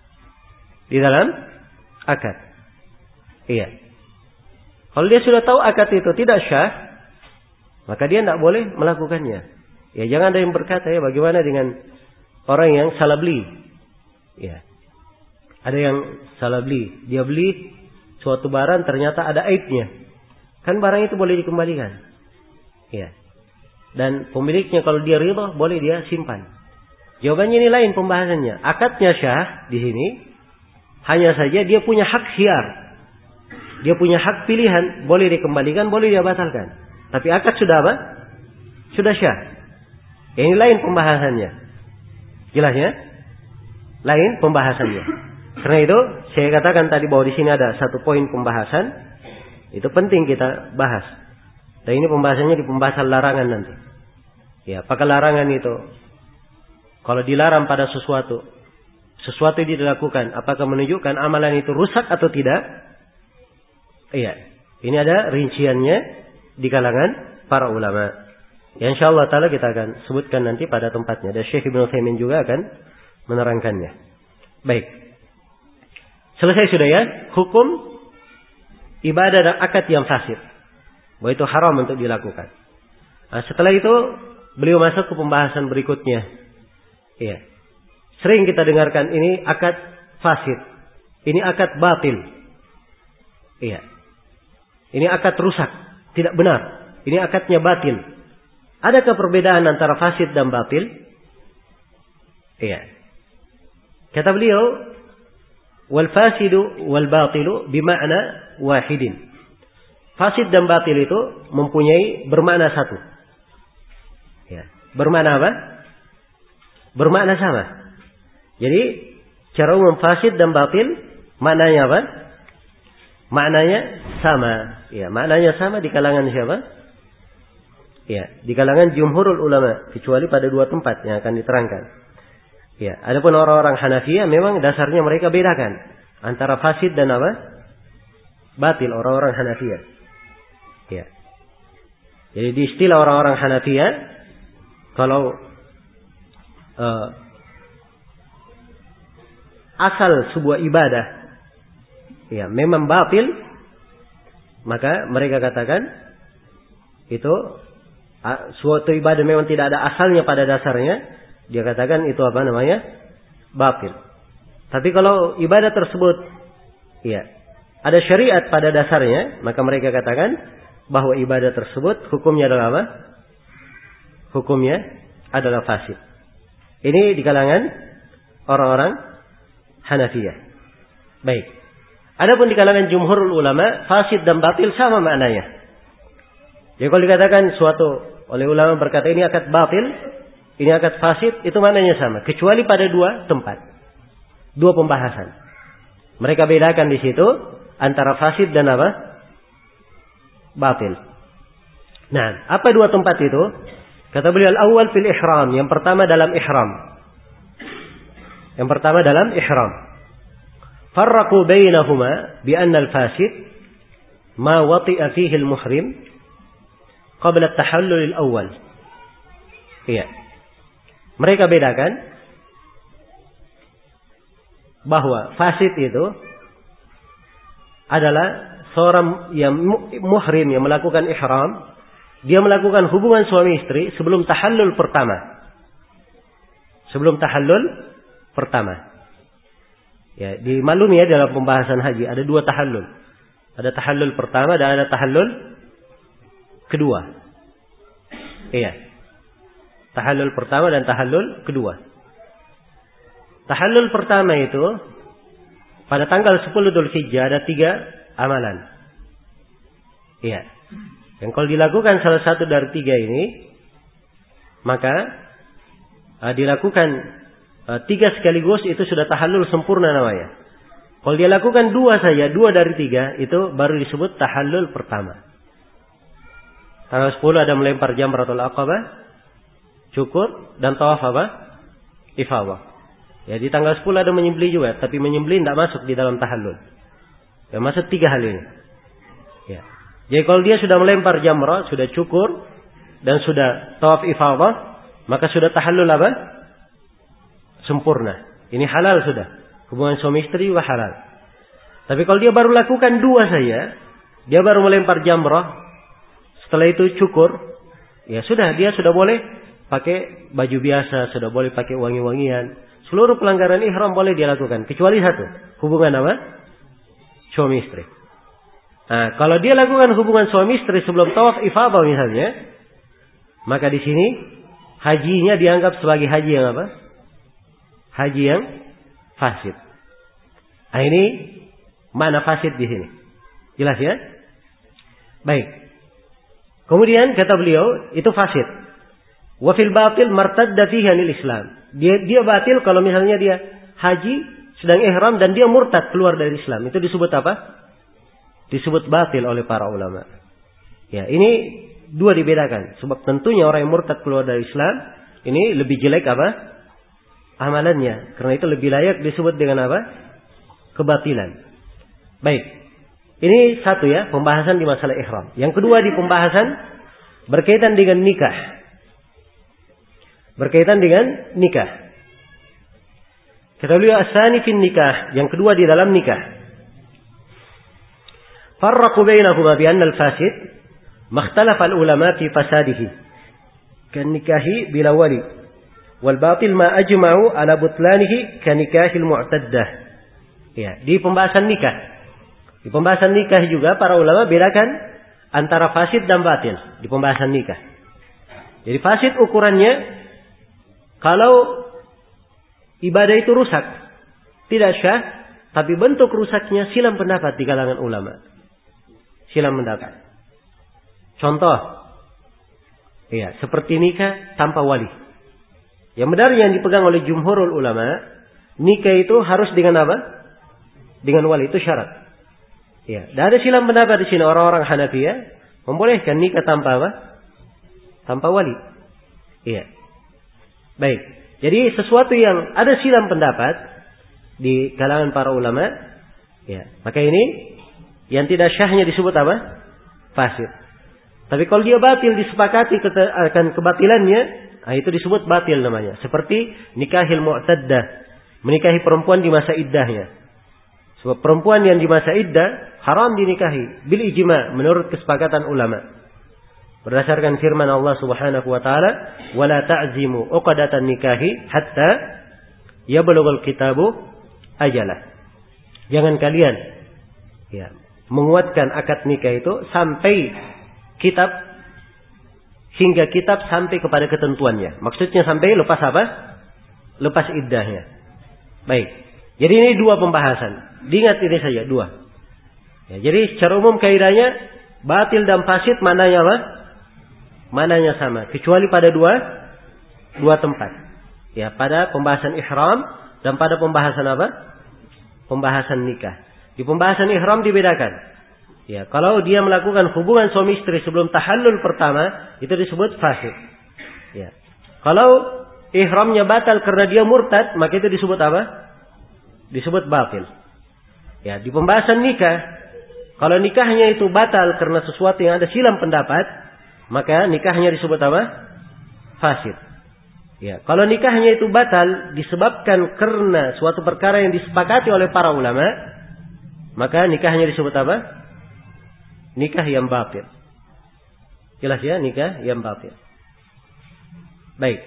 Di dalam akad. Iya. Kalau dia sudah tahu akad itu tidak syah, maka dia tidak boleh melakukannya. Ya, jangan ada yang berkata, ya bagaimana dengan orang yang salah beli. Ya. Ada yang salah beli. Dia beli suatu barang ternyata ada aibnya. Kan barang itu boleh dikembalikan. Ya. Dan pemiliknya kalau dia ridha boleh dia simpan. Jawabannya ini lain pembahasannya. Akadnya syah di sini hanya saja dia punya hak khiyar. Dia punya hak pilihan, boleh dikembalikan, boleh dia batalkan. Tapi akad sudah apa? Sudah syah. Ini lain pembahasannya. Jelas ya? Lain pembahasannya. Karena itu saya katakan tadi bahwa di sini ada satu poin pembahasan. Itu penting kita bahas. Dan ini pembahasannya di pembahasan larangan nanti. Ya, apakah larangan itu kalau dilarang pada sesuatu, sesuatu yang dilakukan, apakah menunjukkan amalan itu rusak atau tidak? Iya. Ini ada rinciannya di kalangan para ulama. Ya, insyaallah taala kita akan sebutkan nanti pada tempatnya. Dan Syekh Ibnu Utsaimin juga akan menerangkannya. Baik. Selesai sudah ya hukum ibadah dan akad yang fasid, bahwa itu haram untuk dilakukan. Nah, setelah itu beliau masuk ke pembahasan berikutnya. Iya. Sering kita dengarkan ini akad fasid, ini akad batil. Iya. Ini akad rusak, tidak benar. Ini akadnya batil. Adakah perbedaan antara fasid dan batil? Iya. Kata beliau, wal fasidu wal batilu bima'na wahidin. Fasid dan batil itu mempunyai bermakna satu. Ya, bermakna apa? Bermakna sama. Jadi cara umum fasid dan batil maknanya apa? Maknanya sama. Ya, maknanya sama di kalangan siapa? Ya, di kalangan jumhurul ulama, kecuali pada dua tempat yang akan diterangkan. Ya, adapun orang-orang Hanafiyah memang dasarnya mereka bedakan antara fasid dan apa? Batil, orang-orang Hanafiyah. Ya. Jadi di istilah orang-orang Hanafiyah, kalau uh, asal sebuah ibadah ya memang batil, maka mereka katakan itu uh, suatu ibadah memang tidak ada asalnya pada dasarnya, dia katakan itu apa namanya? Batil. Tapi kalau ibadah tersebut ya ada syariat pada dasarnya, maka mereka katakan bahwa ibadah tersebut hukumnya adalah apa? Hukumnya adalah fasid. Ini di kalangan orang-orang Hanafiyah. Baik. Adapun di kalangan jumhurul ulama, fasid dan batil sama maknanya. Jadi kalau dikatakan suatu oleh ulama berkata ini akad batil, ini akad fasid, itu maknanya sama, kecuali pada dua tempat. Dua pembahasan. Mereka bedakan di situ antara fasid dan apa? Batil. Nah, apa dua tempat itu? Kata beliau al-awwal fil ihram, yang pertama dalam ihram. Yang pertama dalam ihram. Farraqu bainahuma bi anna al-fasid ma wati'a fihi al-muhrim qabla at-tahallul al-awwal. Iya. Mereka bedakan bahwa fasid itu adalah seorang yang muhrim yang melakukan ihram, dia melakukan hubungan suami istri sebelum tahallul pertama. Sebelum tahallul pertama. Ya, dimaklumi ya dalam pembahasan haji ada dua tahallul. Ada tahallul pertama dan ada tahallul kedua. Iya. Tahallul pertama dan tahallul kedua. Tahallul pertama itu pada tanggal sepuluh Dzulhijjah ada tiga amalan. Iya. Yang kalau dilakukan salah satu dari tiga ini, maka uh, dilakukan uh, tiga sekaligus itu sudah tahallul sempurna namanya. Kalau dia lakukan dua saja, dua dari tiga itu baru disebut tahallul pertama. Tanggal sepuluh ada melempar jamratul aqabah, cukur dan tawaf apa? Ifadhah. Ya, di tanggal sepuluh ada menyembelih juga, tapi menyembelih tidak masuk di dalam tahallul. Ya, masuk tiga hal ini. Ya. Jadi kalau dia sudah melempar jamrah, sudah cukur dan sudah tawaf ifadhah, maka sudah tahallul apa? Sempurna. Ini halal sudah. Hubungan suami istri juga halal. Tapi kalau dia baru lakukan dua saja, dia baru melempar jamrah, setelah itu cukur, ya sudah, dia sudah boleh pakai baju biasa, sudah boleh pakai wangi-wangian. Seluruh pelanggaran ihram boleh dia lakukan, kecuali satu, hubungan apa? Suami istri. Nah, kalau dia lakukan hubungan suami istri sebelum tawaf ifadhah misalnya, maka di sini hajinya dianggap sebagai haji yang apa? Haji yang fasid. Nah, ini mana fasid di sini? Jelas ya? Baik. Kemudian kata beliau, itu fasid. Wa fil batil martadda fihi anil Islam. Dia dia batil kalau misalnya dia haji sedang ihram dan dia murtad keluar dari Islam. Itu disebut apa? Disebut batil oleh para ulama. Ya, ini dua dibedakan. Sebab tentunya orang yang murtad keluar dari Islam ini lebih jelek apa? Amalannya. Karena itu lebih layak disebut dengan apa? Kebatilan. Baik. Ini satu ya, pembahasan di masalah ihram. Yang kedua di pembahasan berkaitan dengan nikah. Berkaitan dengan nikah. Kata beliau as-sani fin nikah, yang kedua di dalam nikah. Farraqu bainahuma bi anna al-fasid makhtalafa al-ulama fi fasadihi. Kan nikahi bila wali. Wal batil ma ajma'u ala butlanihi kan nikahil mu'taddah. Ya, di pembahasan nikah. Di pembahasan nikah juga para ulama bedakan antara fasid dan batil di pembahasan nikah. Jadi fasid ukurannya kalau ibadah itu rusak, tidak syah, tapi bentuk rusaknya silam pendapat di kalangan ulama. Silam pendapat. Contoh, ya, seperti nikah tanpa wali. Yang benar yang dipegang oleh jumhurul ulama, nikah itu harus dengan apa? Dengan wali, itu syarat. Ya, dan ada silam pendapat di sini orang-orang Hanafiyah membolehkan nikah tanpa apa? Tanpa wali. Iya. Baik, jadi sesuatu yang ada silam pendapat di kalangan para ulama, ya, maka ini yang tidak syahnya disebut apa? Fasid. Tapi kalau dia batil disepakati akan kebatilannya, nah itu disebut batil namanya. Seperti nikahil mu'taddah, menikahi perempuan di masa iddahnya. Sebab perempuan yang di masa iddah haram dinikahi bil ijma' menurut kesepakatan ulama. Berdasarkan firman Allah Subhanahu wa taala, "Wala ta'zimu 'uqdatan nikahi hatta yablughal kitabu ajalah." Jangan kalian ya, menguatkan akad nikah itu sampai kitab hingga kitab sampai kepada ketentuannya. Maksudnya sampai lepas apa? Lepas iddahnya. Baik. Jadi ini dua pembahasan. Diingat ini saja dua. Ya, jadi secara umum kaidahnya batil dan fasid mananya apa? Mananya sama, kecuali pada dua dua tempat. Ya, pada pembahasan ihram dan pada pembahasan apa? Pembahasan nikah. Di pembahasan ihram dibedakan. Ya, kalau dia melakukan hubungan suami istri sebelum tahallul pertama, itu disebut fasid. Ya. Kalau ihramnya batal karena dia murtad, maka itu disebut apa? Disebut batil. Ya, di pembahasan nikah, kalau nikahnya itu batal karena sesuatu yang ada silam pendapat, maka nikahnya disebut apa? Fasid. Ya, kalau nikahnya itu batal disebabkan karena suatu perkara yang disepakati oleh para ulama, maka nikahnya disebut apa? Nikah yang batil. Jelas ya, nikah yang batil. Baik.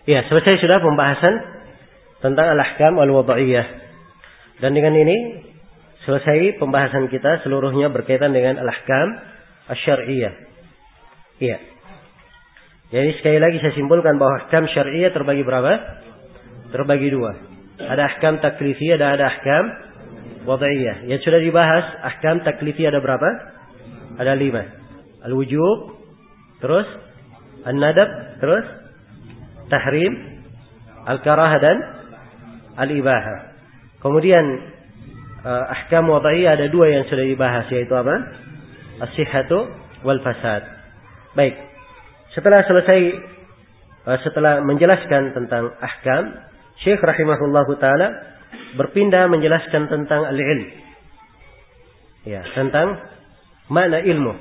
Ya, selesai sudah pembahasan tentang al-ahkam al-wad'iyah. Dan dengan ini selesai pembahasan kita seluruhnya berkaitan dengan al-ahkam asy-syar'iyyah. Iya. Jadi sekali lagi saya simpulkan bahwa ahkam syar'iyyah terbagi berapa? Terbagi dua. Ada ahkam taklifiyah dan ada ahkam wad'iyah. Yang sudah dibahas ahkam taklifiyah ada berapa? Ada lima. Al-wujub, terus an-nadab, terus tahrim, al-karahah dan al-ibahah. Kemudian uh, ahkam wad'iyah ada dua yang sudah dibahas, yaitu apa? As-sihhatu wal fasad. Baik. Setelah selesai uh, setelah menjelaskan tentang ahkam, Syekh rahimahullahu taala berpindah menjelaskan tentang al-ilm. Ya, tentang makna ilmu.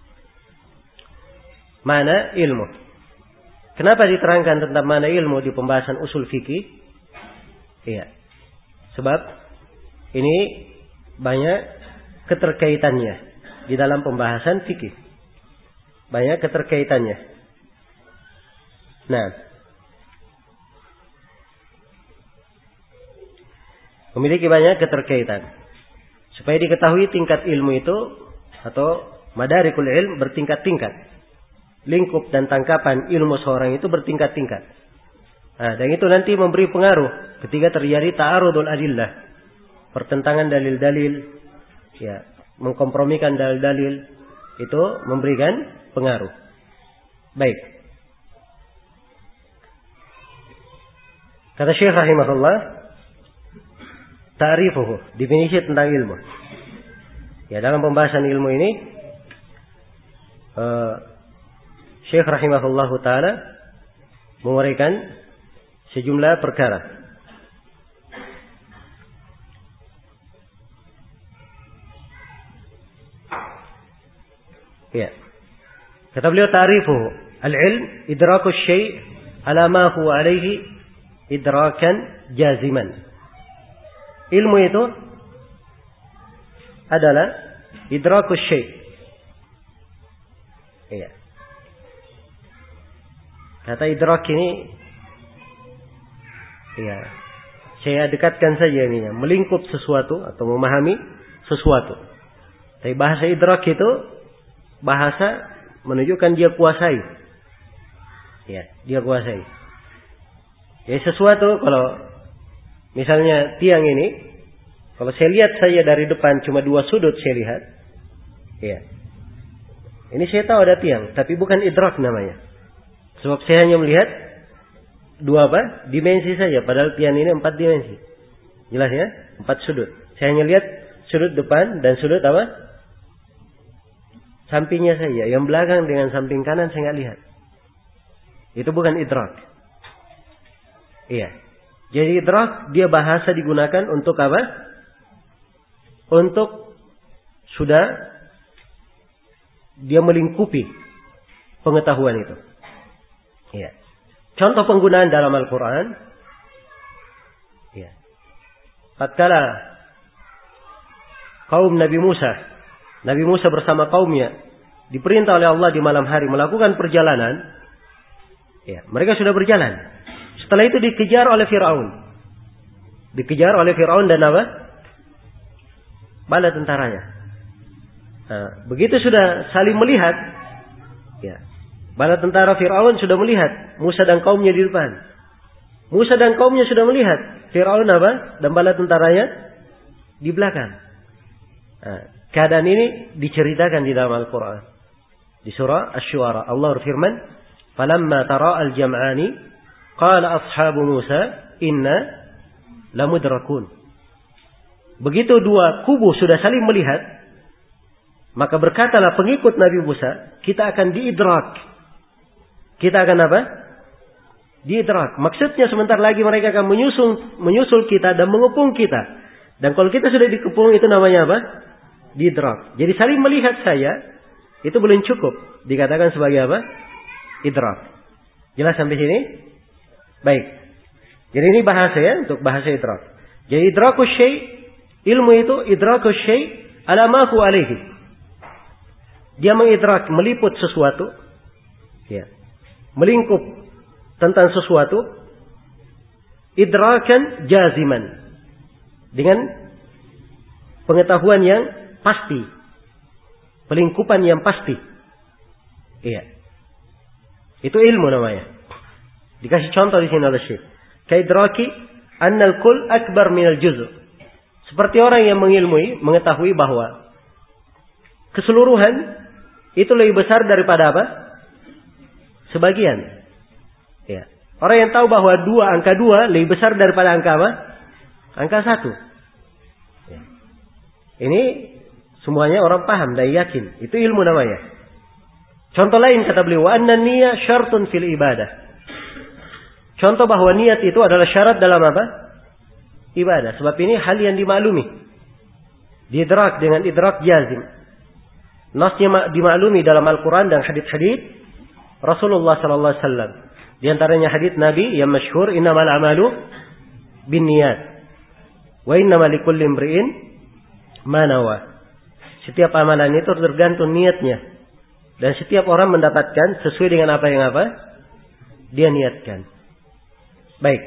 Makna ilmu. Kenapa diterangkan tentang makna ilmu di pembahasan usul fikih? Iya. Sebab ini banyak keterkaitannya di dalam pembahasan fikih. Banyak keterkaitannya. Nah, memiliki banyak keterkaitan. Supaya diketahui tingkat ilmu itu atau madarikul ilm bertingkat-tingkat. Lingkup dan tangkapan ilmu seorang itu bertingkat-tingkat. Nah, dan itu nanti memberi pengaruh ketika terjadi ta'arudul adillah, pertentangan dalil-dalil, ya, mengkompromikan dalil-dalil, itu memberikan pengaruh. Baik. Kata Syekh rahimahullah, ta'rifuhu, definisi tentang ilmu. Ya, dalam pembahasan ilmu ini uh, Syekh rahimahullah ta'ala menguraikan sejumlah perkara. Ya. Kata beliau, ta'rifuhu al-ilm idraku syai' ala ma huwa alaihi idrakan jaziman. Ilmu itu adalah idraku syai'. Iya. Kata idrak ini, ya, saya dekatkan saja ini, melingkup sesuatu atau memahami sesuatu. Tapi bahasa idrak itu bahasa menunjukkan dia kuasai. Ya, dia kuasai. Jadi sesuatu, kalau misalnya tiang ini, kalau saya lihat saja dari depan cuma dua sudut saya lihat, ya, ini saya tahu ada tiang, tapi bukan idrak namanya. Sebab saya hanya melihat dua apa? Dimensi saja. Padahal tiang ini empat dimensi. Jelas ya? Empat sudut. Saya hanya lihat sudut depan dan sudut apa? Sampingnya saja. Yang belakang dengan samping kanan saya nggak lihat. Itu bukan idrak. Iya. Jadi idrak dia bahasa digunakan untuk apa? Untuk sudah dia melingkupi pengetahuan itu. Ya. Contoh penggunaan dalam Al-Quran. Ya. Tatkala kaum Nabi Musa, Nabi Musa bersama kaumnya diperintah oleh Allah di malam hari melakukan perjalanan. Ya, mereka sudah berjalan. Setelah itu dikejar oleh Firaun. Dikejar oleh Firaun dan apa? Bala tentaranya. Nah, begitu sudah saling melihat, ya, bala tentara Firaun sudah melihat Musa dan kaumnya di depan. Musa dan kaumnya sudah melihat Firaun apa? Dan bala tentaranya di belakang. Nah, keadaan ini diceritakan di dalam Al-Quran. Di surah Asy-Syu'ara Allah berfirman, "Falamma tara al-jam'ani qala ashabu Musa inna lamudrakun." Begitu dua kubu sudah saling melihat, maka berkatalah pengikut Nabi Musa, kita akan diidrak. Kita akan apa? Diidrak. Maksudnya sebentar lagi mereka akan menyusul, menyusul kita dan mengepung kita. Dan kalau kita sudah dikepung itu namanya apa? Diidrak. Jadi saling melihat saya itu belum cukup dikatakan sebagai apa? Idrak. Jelas sampai sini? Baik. Jadi ini bahasa ya, untuk bahasa idrak. Jadi idraku syai', ilmu itu idraku syai' ala ma huwa alaihi. Dia mengidrak, meliput sesuatu, ya, melingkup tentang sesuatu idrakan jaziman, dengan pengetahuan yang pasti, pelingkupan yang pasti. Iya. Itu ilmu namanya. Dikasih contoh di sini oleh Syekh. Kaidraki annal kull akbar minal juz'. Seperti orang yang mengilmui, mengetahui bahwa keseluruhan itu lebih besar daripada apa? Sebagian. Ya. Orang yang tahu bahwa dua, angka dua lebih besar daripada angka apa? Angka satu. Ya. Ini semuanya orang paham dan yakin. Itu ilmu namanya. Contoh lain kata beliau, wa anna niyyah syartun fil ibadah. Contoh bahwa niat itu adalah syarat dalam apa? Ibadah. Sebab ini hal yang dimaklumi. Diidrak dengan idrak jazim. Nasnya dimaklumi dalam Al-Quran dan hadits-hadits Rasulullah sallallahu alaihi wasallam. Di antaranya hadits Nabi yang masyhur, innamal a'malu binniyat wa innamal likulli imri'in ma nawa. Setiap amalan itu tergantung niatnya. Dan setiap orang mendapatkan sesuai dengan apa yang apa dia niatkan. Baik.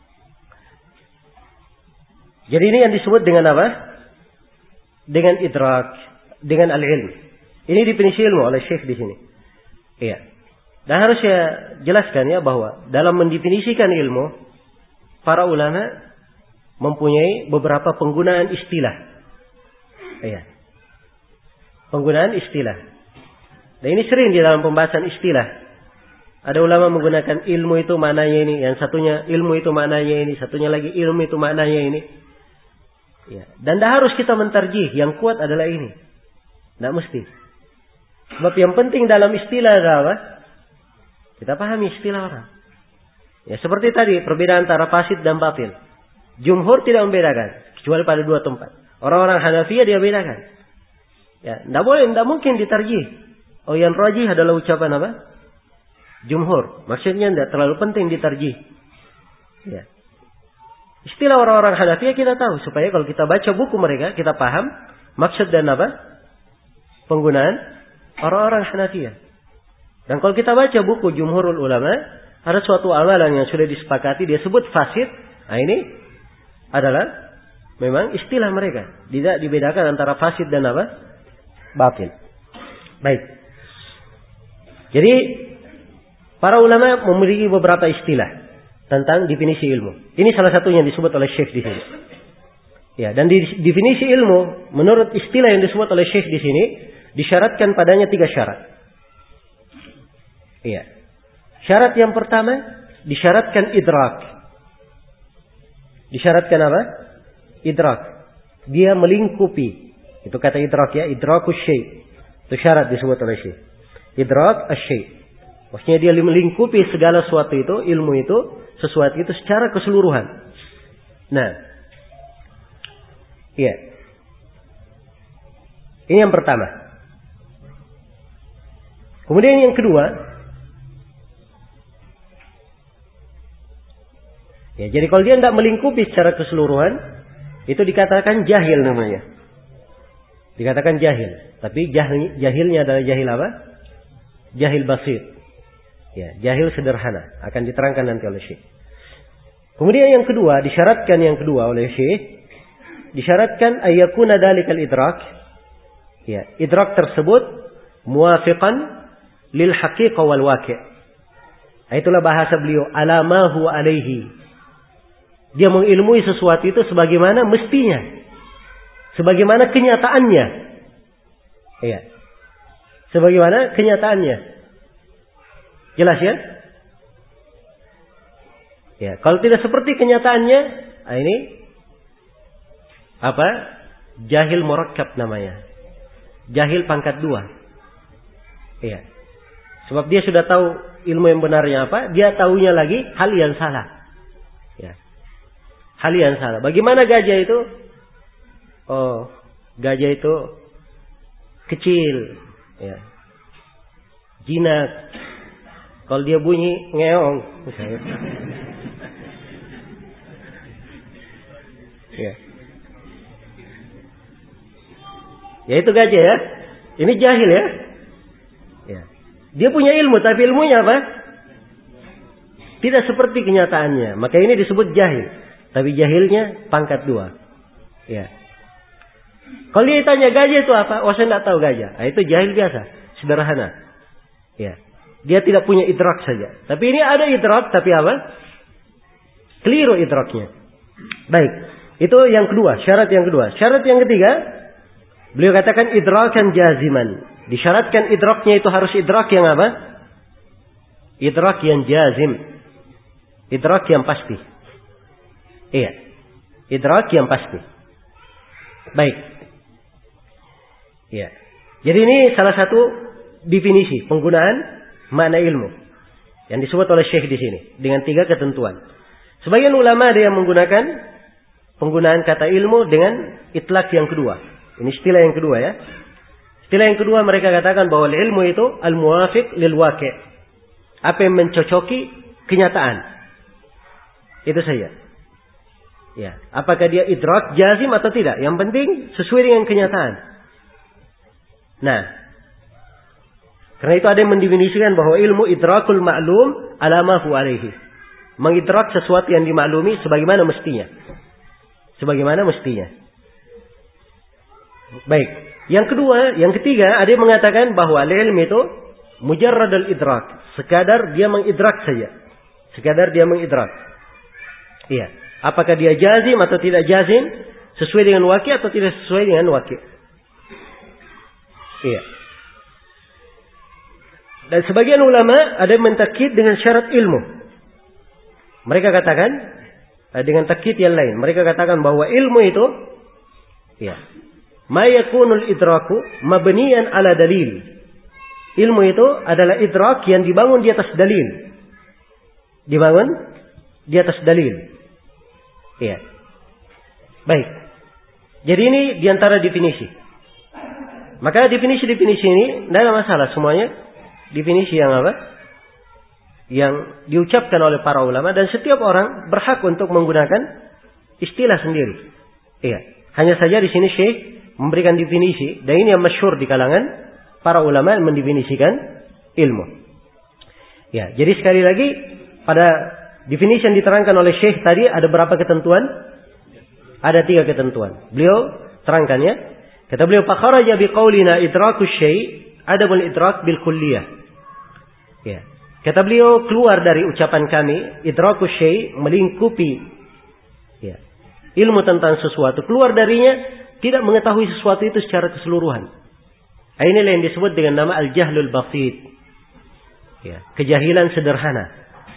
Jadi ini yang disebut dengan apa? Dengan idrak, dengan al-ilm. Ini definisi ilmu oleh Syekh di sini. Iya. Dan harus saya jelaskan ya bahwa dalam mendefinisikan ilmu, para ulama mempunyai beberapa penggunaan istilah. Iya. Penggunaan istilah. Dan ini sering di dalam pembahasan istilah. Ada ulama menggunakan ilmu itu maknanya ini, yang satunya ilmu itu maknanya ini, satunya lagi ilmu itu maknanya ini. Ya. Dan tidak harus kita mentarjih, yang kuat adalah ini. Tidak mesti. Sebab yang penting dalam istilah adalah apa? Kita pahami istilah orang. Ya, seperti tadi perbedaan antara fasid dan batil. Jumhur tidak membedakan, kecuali pada dua tempat. Orang-orang Hanafiyah dia bedakan. Ya, tidak boleh, tidak mungkin ditarjih. Oh, yang rajih adalah ucapan apa? Jumhur. Maksudnya tidak terlalu penting ditarjih. Ya. Istilah orang-orang Hanafiyah kita tahu. Supaya kalau kita baca buku mereka, kita paham maksud dan apa? Penggunaan orang-orang Hanafiyah. Dan kalau kita baca buku Jumhurul Ulama, ada suatu amalan yang sudah disepakati, dia sebut fasid. Nah ini adalah memang istilah mereka. Tidak dibedakan antara fasid dan apa? Batil. Baik. Jadi para ulama memiliki beberapa istilah tentang definisi ilmu. Ini salah satu yang disebut oleh Syekh di sini. Ya, dan di definisi ilmu menurut istilah yang disebut oleh Syekh di sini disyaratkan padanya tiga syarat. Iya. Syarat yang pertama disyaratkan idrak. Disyaratkan apa? Idrak. Dia melingkupi. Itu kata idrak ya, idrakus syai'. Itu syarat disebut oleh Syekh. Idrak asy-syai'. Maksudnya dia melingkupi segala sesuatu itu, ilmu itu, sesuatu itu secara keseluruhan. Nah. Iya. Ini yang pertama. Kemudian yang kedua. Ya, jadi kalau dia tidak melingkupi secara keseluruhan, itu dikatakan jahil namanya. Dikatakan jahil. Tapi jahil, jahilnya adalah jahil apa? Jahil basit. Ya, jahil sederhana. Akan diterangkan nanti oleh Syekh. Kemudian yang kedua, disyaratkan yang kedua oleh Syekh. Disyaratkan ayyakuna dalikal idrak. Ya, idrak tersebut muwafiqan lil haqiqah wal waqi'. Itulah bahasa beliau, alamahu alaihi. Dia mengilmui sesuatu itu sebagaimana mestinya. Sebagaimana kenyataannya. Iya. Sebagaimana kenyataannya. Jelas ya? Ya, kalau tidak seperti kenyataannya, nah ini apa? Jahil murakkab namanya. Jahil pangkat dua. Iya. Sebab dia sudah tahu ilmu yang benarnya apa, dia tahunya lagi hal yang salah. Ya. Hal yang salah. Bagaimana gajah itu? Oh, gajah itu kecil, ya, jinak. Kalau dia bunyi ngeong, misalnya. Ya. Ya itu gajah ya. Ini jahil ya. Ya. Dia punya ilmu, tapi ilmunya apa? Tidak seperti kenyataannya. Maka ini disebut jahil. Tapi jahilnya pangkat dua. Ya. Kalau dia tanya gajah itu apa? Oh, saya tidak tahu gajah. Nah, itu jahil biasa. Sederhana. Ya. Dia tidak punya idrak saja. Tapi ini ada idrak, tapi apa? Keliru idraknya. Baik. Itu yang kedua. Syarat yang kedua. Syarat yang ketiga. Beliau katakan idrakan jaziman. Disyaratkan idraknya itu harus idrak yang apa? Idrak yang jazim. Idrak yang pasti. Iya. Idrak yang pasti. Baik. Iya. Jadi ini salah satu definisi penggunaan makna ilmu yang disebut oleh Syekh di sini dengan tiga ketentuan. Sebagian ulama ada yang menggunakan penggunaan kata ilmu dengan itlaq yang kedua. Ini istilah yang kedua ya. Istilah yang kedua mereka katakan bahwa ilmu itu al-muwafiq lil waqi'. Apa yang mencocoki kenyataan. Itu saja. Ya, apakah dia idrak jazim atau tidak? Yang penting sesuai dengan kenyataan. Nah, karena itu ada yang mendefinisikan bahwa ilmu idrakul ma'lum ala ma hu alaihi. Mengidrak sesuatu yang dimaklumi sebagaimana mestinya. Sebagaimana mestinya. Baik. Yang kedua, yang ketiga, ada yang mengatakan bahwa ilmu itu mujarrad al-idrak. Sekadar dia mengidrak saja. Sekadar dia mengidrak. Iya. Apakah dia jazim atau tidak jazim? Sesuai dengan waqi' atau tidak sesuai dengan waqi'? Iya. Dan sebagian ulama ada yang mentakkid dengan syarat ilmu. Mereka katakan dengan takkid yang lain. Mereka katakan bahwa ilmu itu ya, ma yakunul idraku mabniyan ala dalil. Ilmu itu adalah idrak yang dibangun di atas dalil. Dibangun di atas dalil. Iya. Baik. Jadi ini diantara definisi. Maka definisi-definisi ini tidak ada masalah semuanya. Definisi yang apa? Yang diucapkan oleh para ulama dan setiap orang berhak untuk menggunakan istilah sendiri. Iya. Hanya saja di sini Syekh memberikan definisi dan ini yang masyhur di kalangan para ulama yang mendefinisikan ilmu. Ya, jadi sekali lagi pada definisi yang diterangkan oleh Syekh tadi ada berapa ketentuan? Ada tiga ketentuan. Beliau terangkannya. Kata beliau, "Fakharaja biqaulina idrakus syai' adabul idrak bil kulliyah." Ya. Kata beliau keluar dari ucapan kami idrakus syai' melingkupi ya, ilmu tentang sesuatu. Keluar darinya tidak mengetahui sesuatu itu secara keseluruhan. Inilah yang disebut dengan nama al-jahlul basit. Ya, kejahilan sederhana.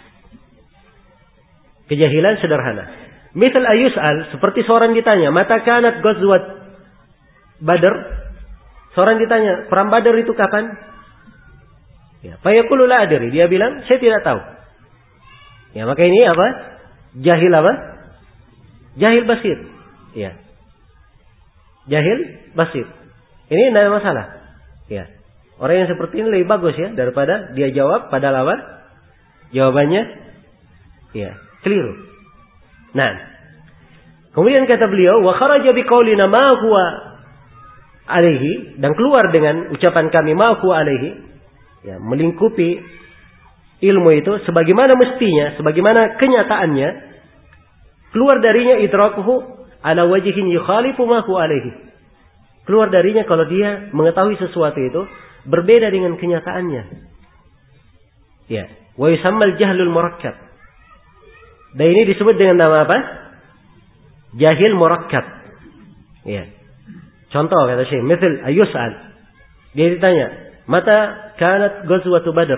Kejahilan sederhana. Misal ayus'al, seperti seorang ditanya, mata kanat ghazwat Badr? Seorang ditanya, perang Badar itu kapan? Ya, fayaqulu la adri. Dia bilang, saya tidak tahu. Ya, maka ini apa? Jahil apa? Jahil basir. Ya. Jahil basir. Ini tidak ada masalah. Ya. Orang yang seperti ini lebih bagus ya daripada dia jawab padahal apa? Jawabannya ya, keliru. Nah, kemudian kata beliau, wa kharaja biqaulina ma huwa alaihi, dan keluar dengan ucapan kami ma huwa alaihi, ya, melingkupi ilmu itu sebagaimana mestinya, sebagaimana kenyataannya, keluar darinya idrakuhu ala wajhin yukhalifu ma huwa alaihi. Keluar darinya kalau dia mengetahui sesuatu itu berbeda dengan kenyataannya. Ya, wa yusammal jahlul murakkab. Dan ini disebut dengan nama apa? Jahil murakkab. Ya. Contoh kata Syekh, misal ayus'al. Dia ditanya, mata kanat ghazwatu Badr?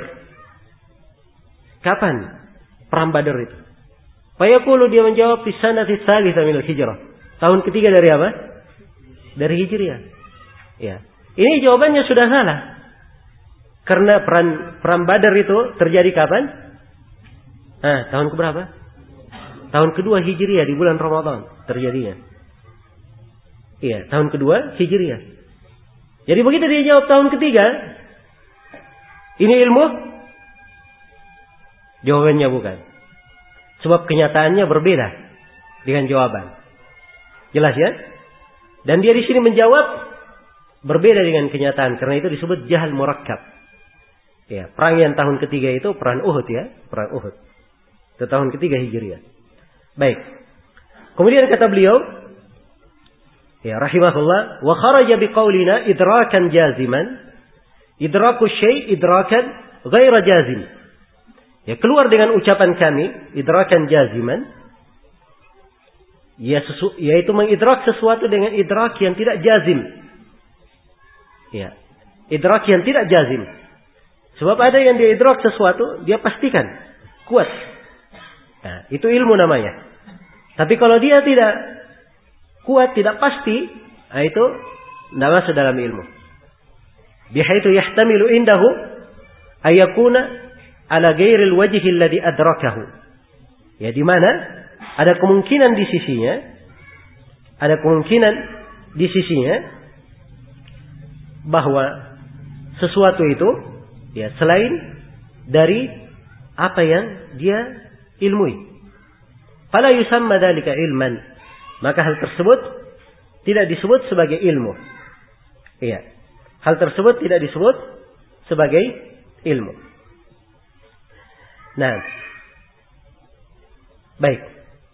Kapan perang Badar itu? Fayaqulu, dia menjawab, fi sanati tsalitsah min al-hijrah. Tahun ketiga dari apa? Dari Hijriah. Ya. Ini jawabannya sudah salah. Karena perang perang Badar itu terjadi kapan? Ah, tahun keberapa? Tahun kedua Hijriah di bulan Ramadan terjadinya. Iya, tahun kedua Hijriah. Jadi begitu dia jawab tahun ketiga, ini ilmu? Jawabannya bukan. Sebab kenyataannya berbeda dengan jawaban. Jelas ya? Dan dia di sini menjawab berbeda dengan kenyataan. Karena itu disebut jahal murakkab. Ya, perang yang tahun ketiga itu perang Uhud ya, perang Uhud. Itu tahun ketiga Hijriah. Baik. Kemudian kata beliau, ya rahimahullah, wa kharaja biqaulina idrakan jaziman, idraku syai' idrakan ghaira jazim. Ya, keluar dengan ucapan kami, idrakan jaziman, ya, sesu, yaitu mengidrak sesuatu dengan idrak yang tidak jazim. Ya, idrak yang tidak jazim. Sebab ada yang dia idrak sesuatu, dia pastikan, kuat. Nah, itu ilmu namanya. Tapi kalau dia tidak kuat, tidak pasti, nah itu tidak masuk dalam ilmu. Bihaitu yahtamilu indahu ayakuna ala ghairil wajhi alladhi adrakahu. Ya, di mana ada kemungkinan di sisinya, ada kemungkinan di sisinya bahwa sesuatu itu ya selain dari apa yang dia ilmui. Fala yusamma dzalika ilman. Maka hal tersebut tidak disebut sebagai ilmu. Iya. Hal tersebut tidak disebut sebagai ilmu. Nah, baik.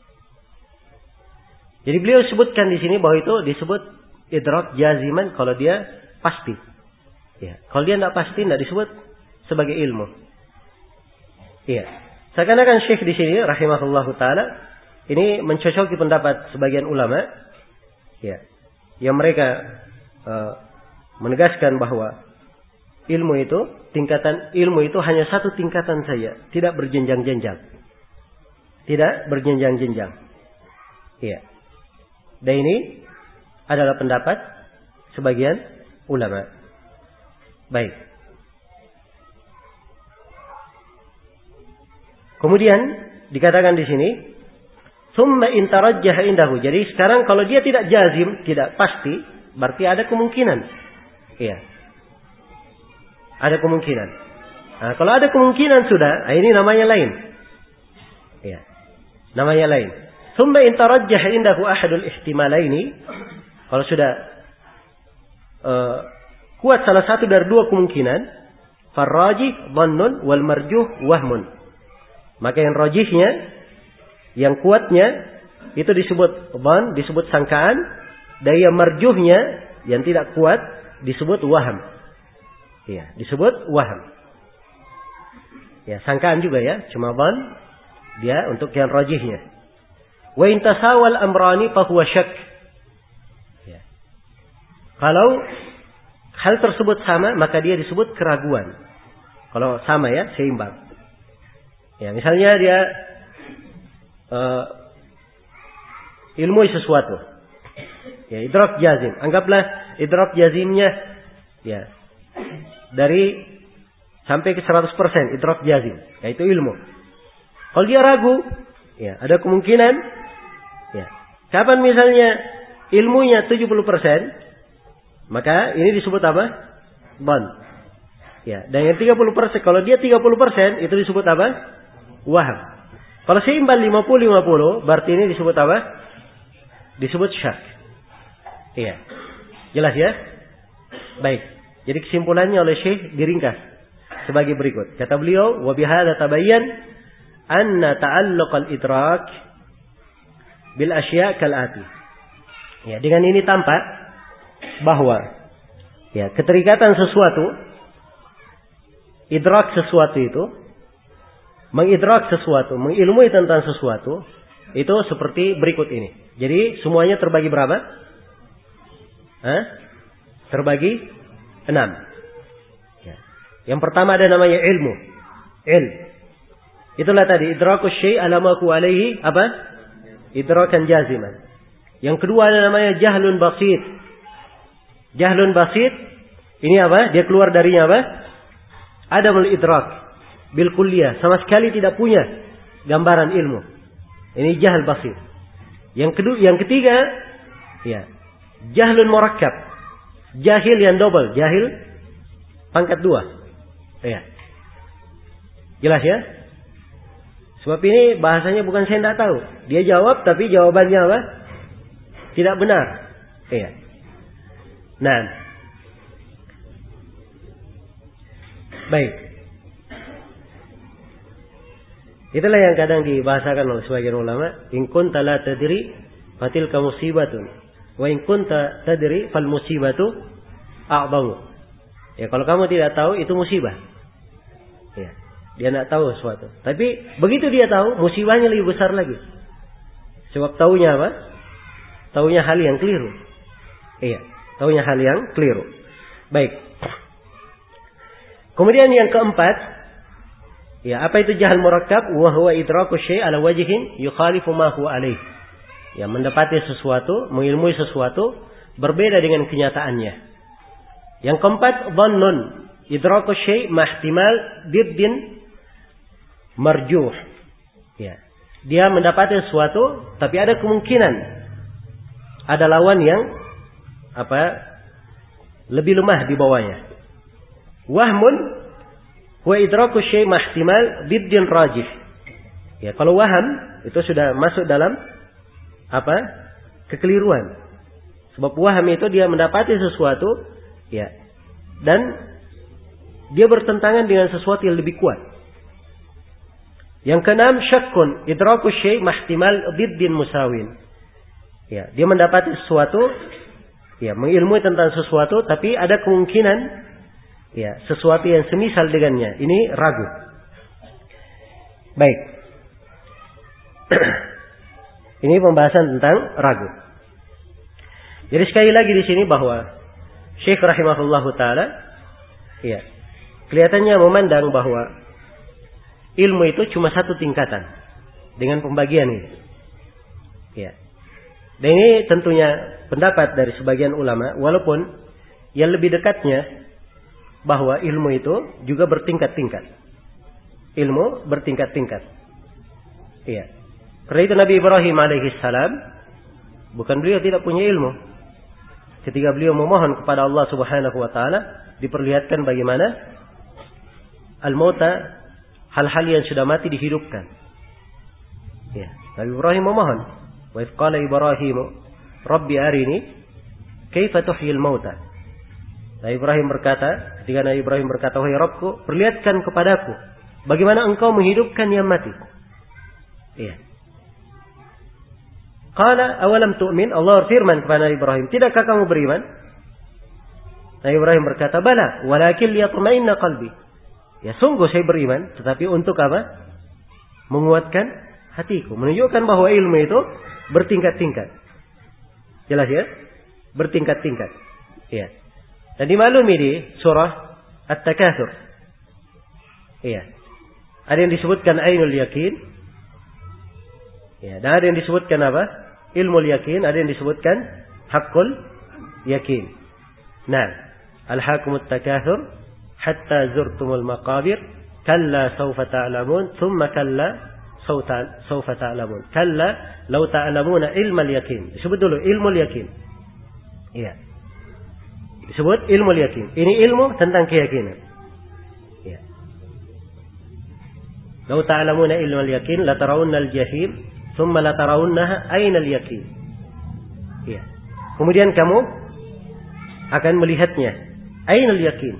Jadi beliau sebutkan di sini bahwa itu disebut idrak jaziman kalau dia pasti. Ya, kalau dia tidak pasti tidak disebut sebagai ilmu. Iya. Seakan-akan Syekh di sini rahimahullahu taala ini mencocoki pendapat sebagian ulama, ya, yang mereka uh, menegaskan bahwa ilmu itu, tingkatan ilmu itu hanya satu tingkatan saja, tidak berjenjang-jenjang. Tidak berjenjang-jenjang. Iya. Dan ini adalah pendapat sebagian ulama. Baik. Kemudian dikatakan di sini, summa in tarajjaha indahu. Jadi sekarang kalau dia tidak jazim, tidak pasti, berarti ada kemungkinan. Iya. Ada kemungkinan. Nah, kalau ada kemungkinan sudah, nah ini namanya lain. Iya. Namanya lain. Summa in tarajjaha indahu ahadul ihtimalaini. Kalau sudah uh, kuat salah satu dari dua kemungkinan, farrajih dhannun wal marjuh wahmun. Maka yang rajihnya, yang kuatnya itu disebut dhann, disebut sangkaan, dan yang marjuhnya yang tidak kuat disebut waham. Iya, disebut waham. Ya, sangkaan juga ya, cuma dhann dia untuk yang rajihnya. Wa in tasawal amrani fa huwa syak. Ya. Kalau hal tersebut sama, maka dia disebut keraguan. Kalau sama ya, seimbang. Ya, misalnya dia uh, ilmu sesuatu. Ya, idrak jazim. Anggaplah idrak jazimnya ya dari sampai ke seratus persen idrak jazim, yaitu ilmu. Kalau dia ragu, ya ada kemungkinan ya. Kapan misalnya ilmunya tujuh puluh persen, maka ini disebut apa? Dhann. Ya, dan yang tiga puluh persen, kalau dia tiga puluh persen itu disebut apa? Waham. Kalau seimbang lima puluh lima puluh, berarti ini disebut apa? Disebut syak. Iya. Jelas ya? Baik. Jadi kesimpulannya oleh Syekh diringkas sebagai berikut. Kata beliau, wa bihadza tabayyan anna ta'alluq al-idrak bil asya' kal ati. Ya, dengan ini tampak bahwa ya, keterikatan sesuatu, idrak sesuatu itu, mengidrak sesuatu, mengilmui tentang sesuatu, itu seperti berikut ini. Jadi semuanya terbagi berapa? Hah? Terbagi enam. Ya. Yang pertama ada namanya ilmu. Ilm. Itulah tadi idrakus syai' ala ma huwa alaihi apa? Idrakan jaziman. Yang kedua ada namanya jahlun basit. Jahlun basit ini apa? Dia keluar darinya apa? Adamul idrak bil kulliyah, sama sekali tidak punya gambaran ilmu. Ini jahal basit. Yang kedua, yang ketiga, ya, jahlun murakkab. Jahil yang double, jahil pangkat dua. Ya. Jelas ya? Sebab ini bahasanya bukan saya tidak tahu. Dia jawab tapi jawabannya apa? Tidak benar. Ya. Nah. Baik. Itulah yang kadang dibahasakan oleh sebagian ulama, in kunta la tadri fatilka musibatun, wa in kunta tadri fal musibatu a'zamu. Ya, kalau kamu tidak tahu itu musibah. Ya, dia tidak tahu sesuatu. Tapi begitu dia tahu, musibahnya lebih besar lagi. Sebab taunya apa? Taunya hal yang keliru. Iya, taunya hal yang keliru. Baik. Kemudian yang keempat, ya, apa itu jahal murakkab? Wa huwa idraku syai' ala wajhin yukhalifu ma huwa alaih. Ya, mendapati sesuatu, mengilmui sesuatu berbeda dengan kenyataannya. Yang keempat, dhannun idraku syai' ma ihtimal diddin marjuh. Ya. Dia mendapati sesuatu tapi ada kemungkinan ada lawan yang apa? Lebih lemah di bawahnya. Wahmun wa idraku syai' mahtimal diddin rajih. Ya, kalau waham itu sudah masuk dalam apa? Kekeliruan. Sebab waham itu dia mendapati sesuatu, ya, dan dia bertentangan dengan sesuatu yang lebih kuat. Yang keenam, syakkun idraku syai' mahtimal diddin musawin. Ya, dia mendapati sesuatu, ya, mengilmui tentang sesuatu tapi ada kemungkinan, ya, sesuatu yang semisal dengannya. Ini ragu. Baik. Ini pembahasan tentang ragu. Jadi sekali lagi di sini bahwa Syekh rahimahullahu taala, ya, kelihatannya memandang bahwa ilmu itu cuma satu tingkatan dengan pembagian ini. Ya. Dan ini tentunya pendapat dari sebagian ulama, walaupun yang lebih dekatnya bahwa ilmu itu juga bertingkat-tingkat. Ilmu bertingkat-tingkat. Iya. Karena itu Nabi Ibrahim alaihissalam, bukan beliau tidak punya ilmu. Ketika beliau memohon kepada Allah Subhanahu wa taala, diperlihatkan bagaimana al-mauta, hal-hal yang sudah mati dihidupkan. Ya, Nabi Ibrahim memohon, wa idh qala Ibrahim Rabbi arini kaifa tuhyil mauta. Nabi Ibrahim berkata, ketika Nabi Ibrahim berkata, wahai Rabbku, perlihatkan kepadaku bagaimana engkau menghidupkan yang mati. Iya. Qala awalam tu'min? Allah firman kepada Nabi Ibrahim, tidakkah kamu beriman? Nabi Ibrahim berkata, bala, walakin liyatma'inna qalbi. Ya, sungguh saya beriman, tetapi untuk apa? Menguatkan hatiku, menunjukkan bahwa ilmu itu bertingkat-tingkat. Jelas ya? Bertingkat-tingkat. Iya. Dan dimaklumi di surah At-Takatsur. Iya. Ada yang disebutkan ainul yakin. Ya, dan ada yang disebutkan apa? Ilmul yakin, ada yang disebutkan haqqul yakin. Nah, alhaakumut takatsur hatta zurtumul maqabir kalla sawfa ta'lamun thumma kalla sawfa ta'lamun kalla law ta'lamuna ilmal yakin. Disebut dulu ilmul yakin. Iya. Disebut ilmu yakin. Ini ilmu tentang keyakinan. Ya. Lau ta'lamuna ilmu yakin la tarawunna al-jahim thumma la tarawunnaha aina al-yakin. Ya. Kemudian kamu akan melihatnya. Aina al-yakin.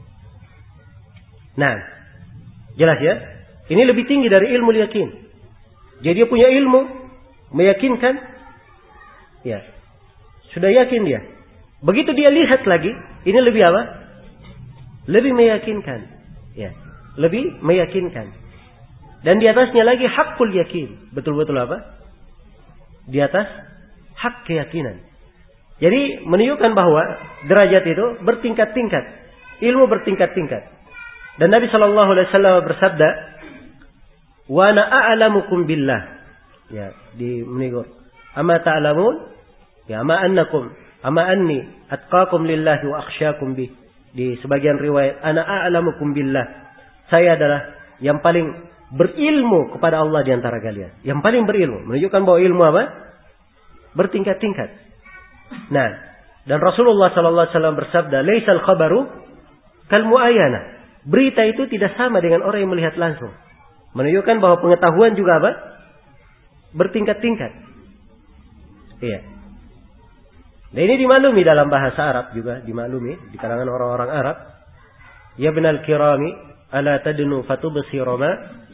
Nah, jelas ya? Ini lebih tinggi dari ilmu yakin. Jadi dia punya ilmu meyakinkan. Ya. Sudah yakin dia. Begitu dia lihat lagi, ini lebih apa? Lebih meyakinkan. Ya, lebih meyakinkan. Dan di atasnya lagi hakul yakin. Betul-betul apa? Di atas hak keyakinan. Jadi menunjukkan bahwa derajat itu bertingkat-tingkat. Ilmu bertingkat-tingkat. Dan Nabi Shallallahu Alaihi Wasallam bersabda, "Wa ana a'lamukum billah." Ya, di menegur. Ama ta'lamun? Ya, ama annakum Ama anni atqakum lillahi wa akhsyakum bih. Di sebagian riwayat, ana a'lamukum billah. Saya adalah yang paling berilmu kepada Allah di antara kalian. Yang paling berilmu. Menunjukkan bahwa ilmu apa? Bertingkat-tingkat. Nah, dan Rasulullah sallallahu alaihi wasallam bersabda, "Laisal khabaru kal muayyana." Berita itu tidak sama dengan orang yang melihat langsung. Menunjukkan bahwa pengetahuan juga apa? Bertingkat-tingkat. Iya. Dan ini dimaklumi dalam bahasa Arab juga, dimaklumi di kalangan orang-orang Arab. Ya binal kirami ala tadnu fatubsira ma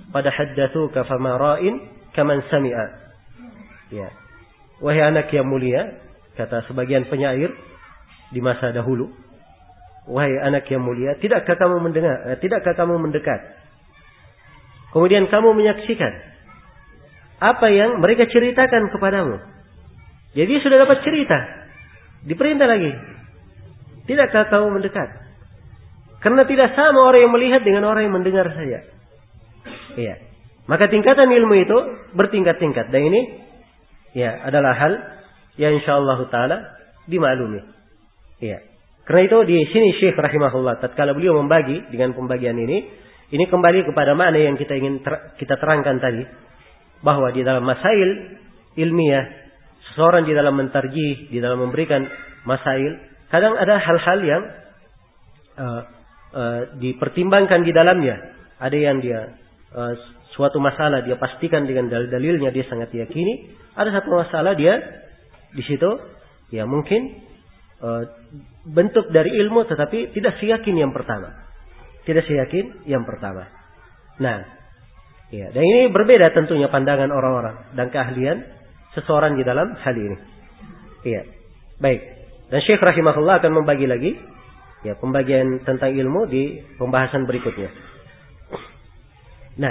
pada haddatsuka fama ra'in kaman sami'a. Ya. Wahai anak yang mulia, kata sebagian penyair di masa dahulu, wahai anak yang mulia, tidakkah kamu mendengar, eh, tidakkah kamu mendekat? Kemudian kamu menyaksikan apa yang mereka ceritakan kepadamu. Jadi sudah dapat cerita, diperintah lagi. Tidakkah kamu mendekat? Karena tidak sama orang yang melihat dengan orang yang mendengar saja. Iya. Maka tingkatan ilmu itu bertingkat-tingkat. Dan ini ya adalah hal yang insyaallah taala dimaklumi. Iya. Karena itu di sini Syekh rahimahullah tatkala beliau membagi dengan pembagian ini, ini kembali kepada makna yang kita ingin ter- kita terangkan tadi, bahwa di dalam masail ilmiah, seseorang di dalam mentarjih, di dalam memberikan masail, kadang ada hal-hal yang uh, uh, dipertimbangkan di dalamnya. Ada yang dia uh, suatu masalah dia pastikan dengan dalil-dalilnya dia sangat yakini. Ada satu masalah dia di situ ya mungkin uh, bentuk dari ilmu tetapi tidak seyakin yang pertama. Tidak seyakin yang pertama. Nah, ya, dan ini berbeda tentunya pandangan orang-orang dan keahlian seseorang di dalam hal ini. Iya. Baik. Dan Syekh rahimahullah akan membagi lagi ya pembagian tentang ilmu di pembahasan berikutnya. Nah,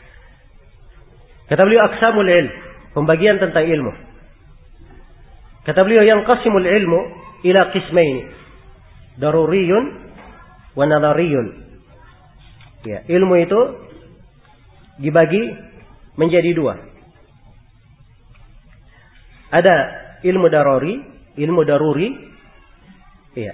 kata beliau aqsamul ilm, pembagian tentang ilmu. Kata beliau yang qasimul ilmu ila qismain, daruriyun wa nadhariyun. Ya, ilmu itu dibagi menjadi dua. Ada ilmu daruri, ilmu daruri. Iya.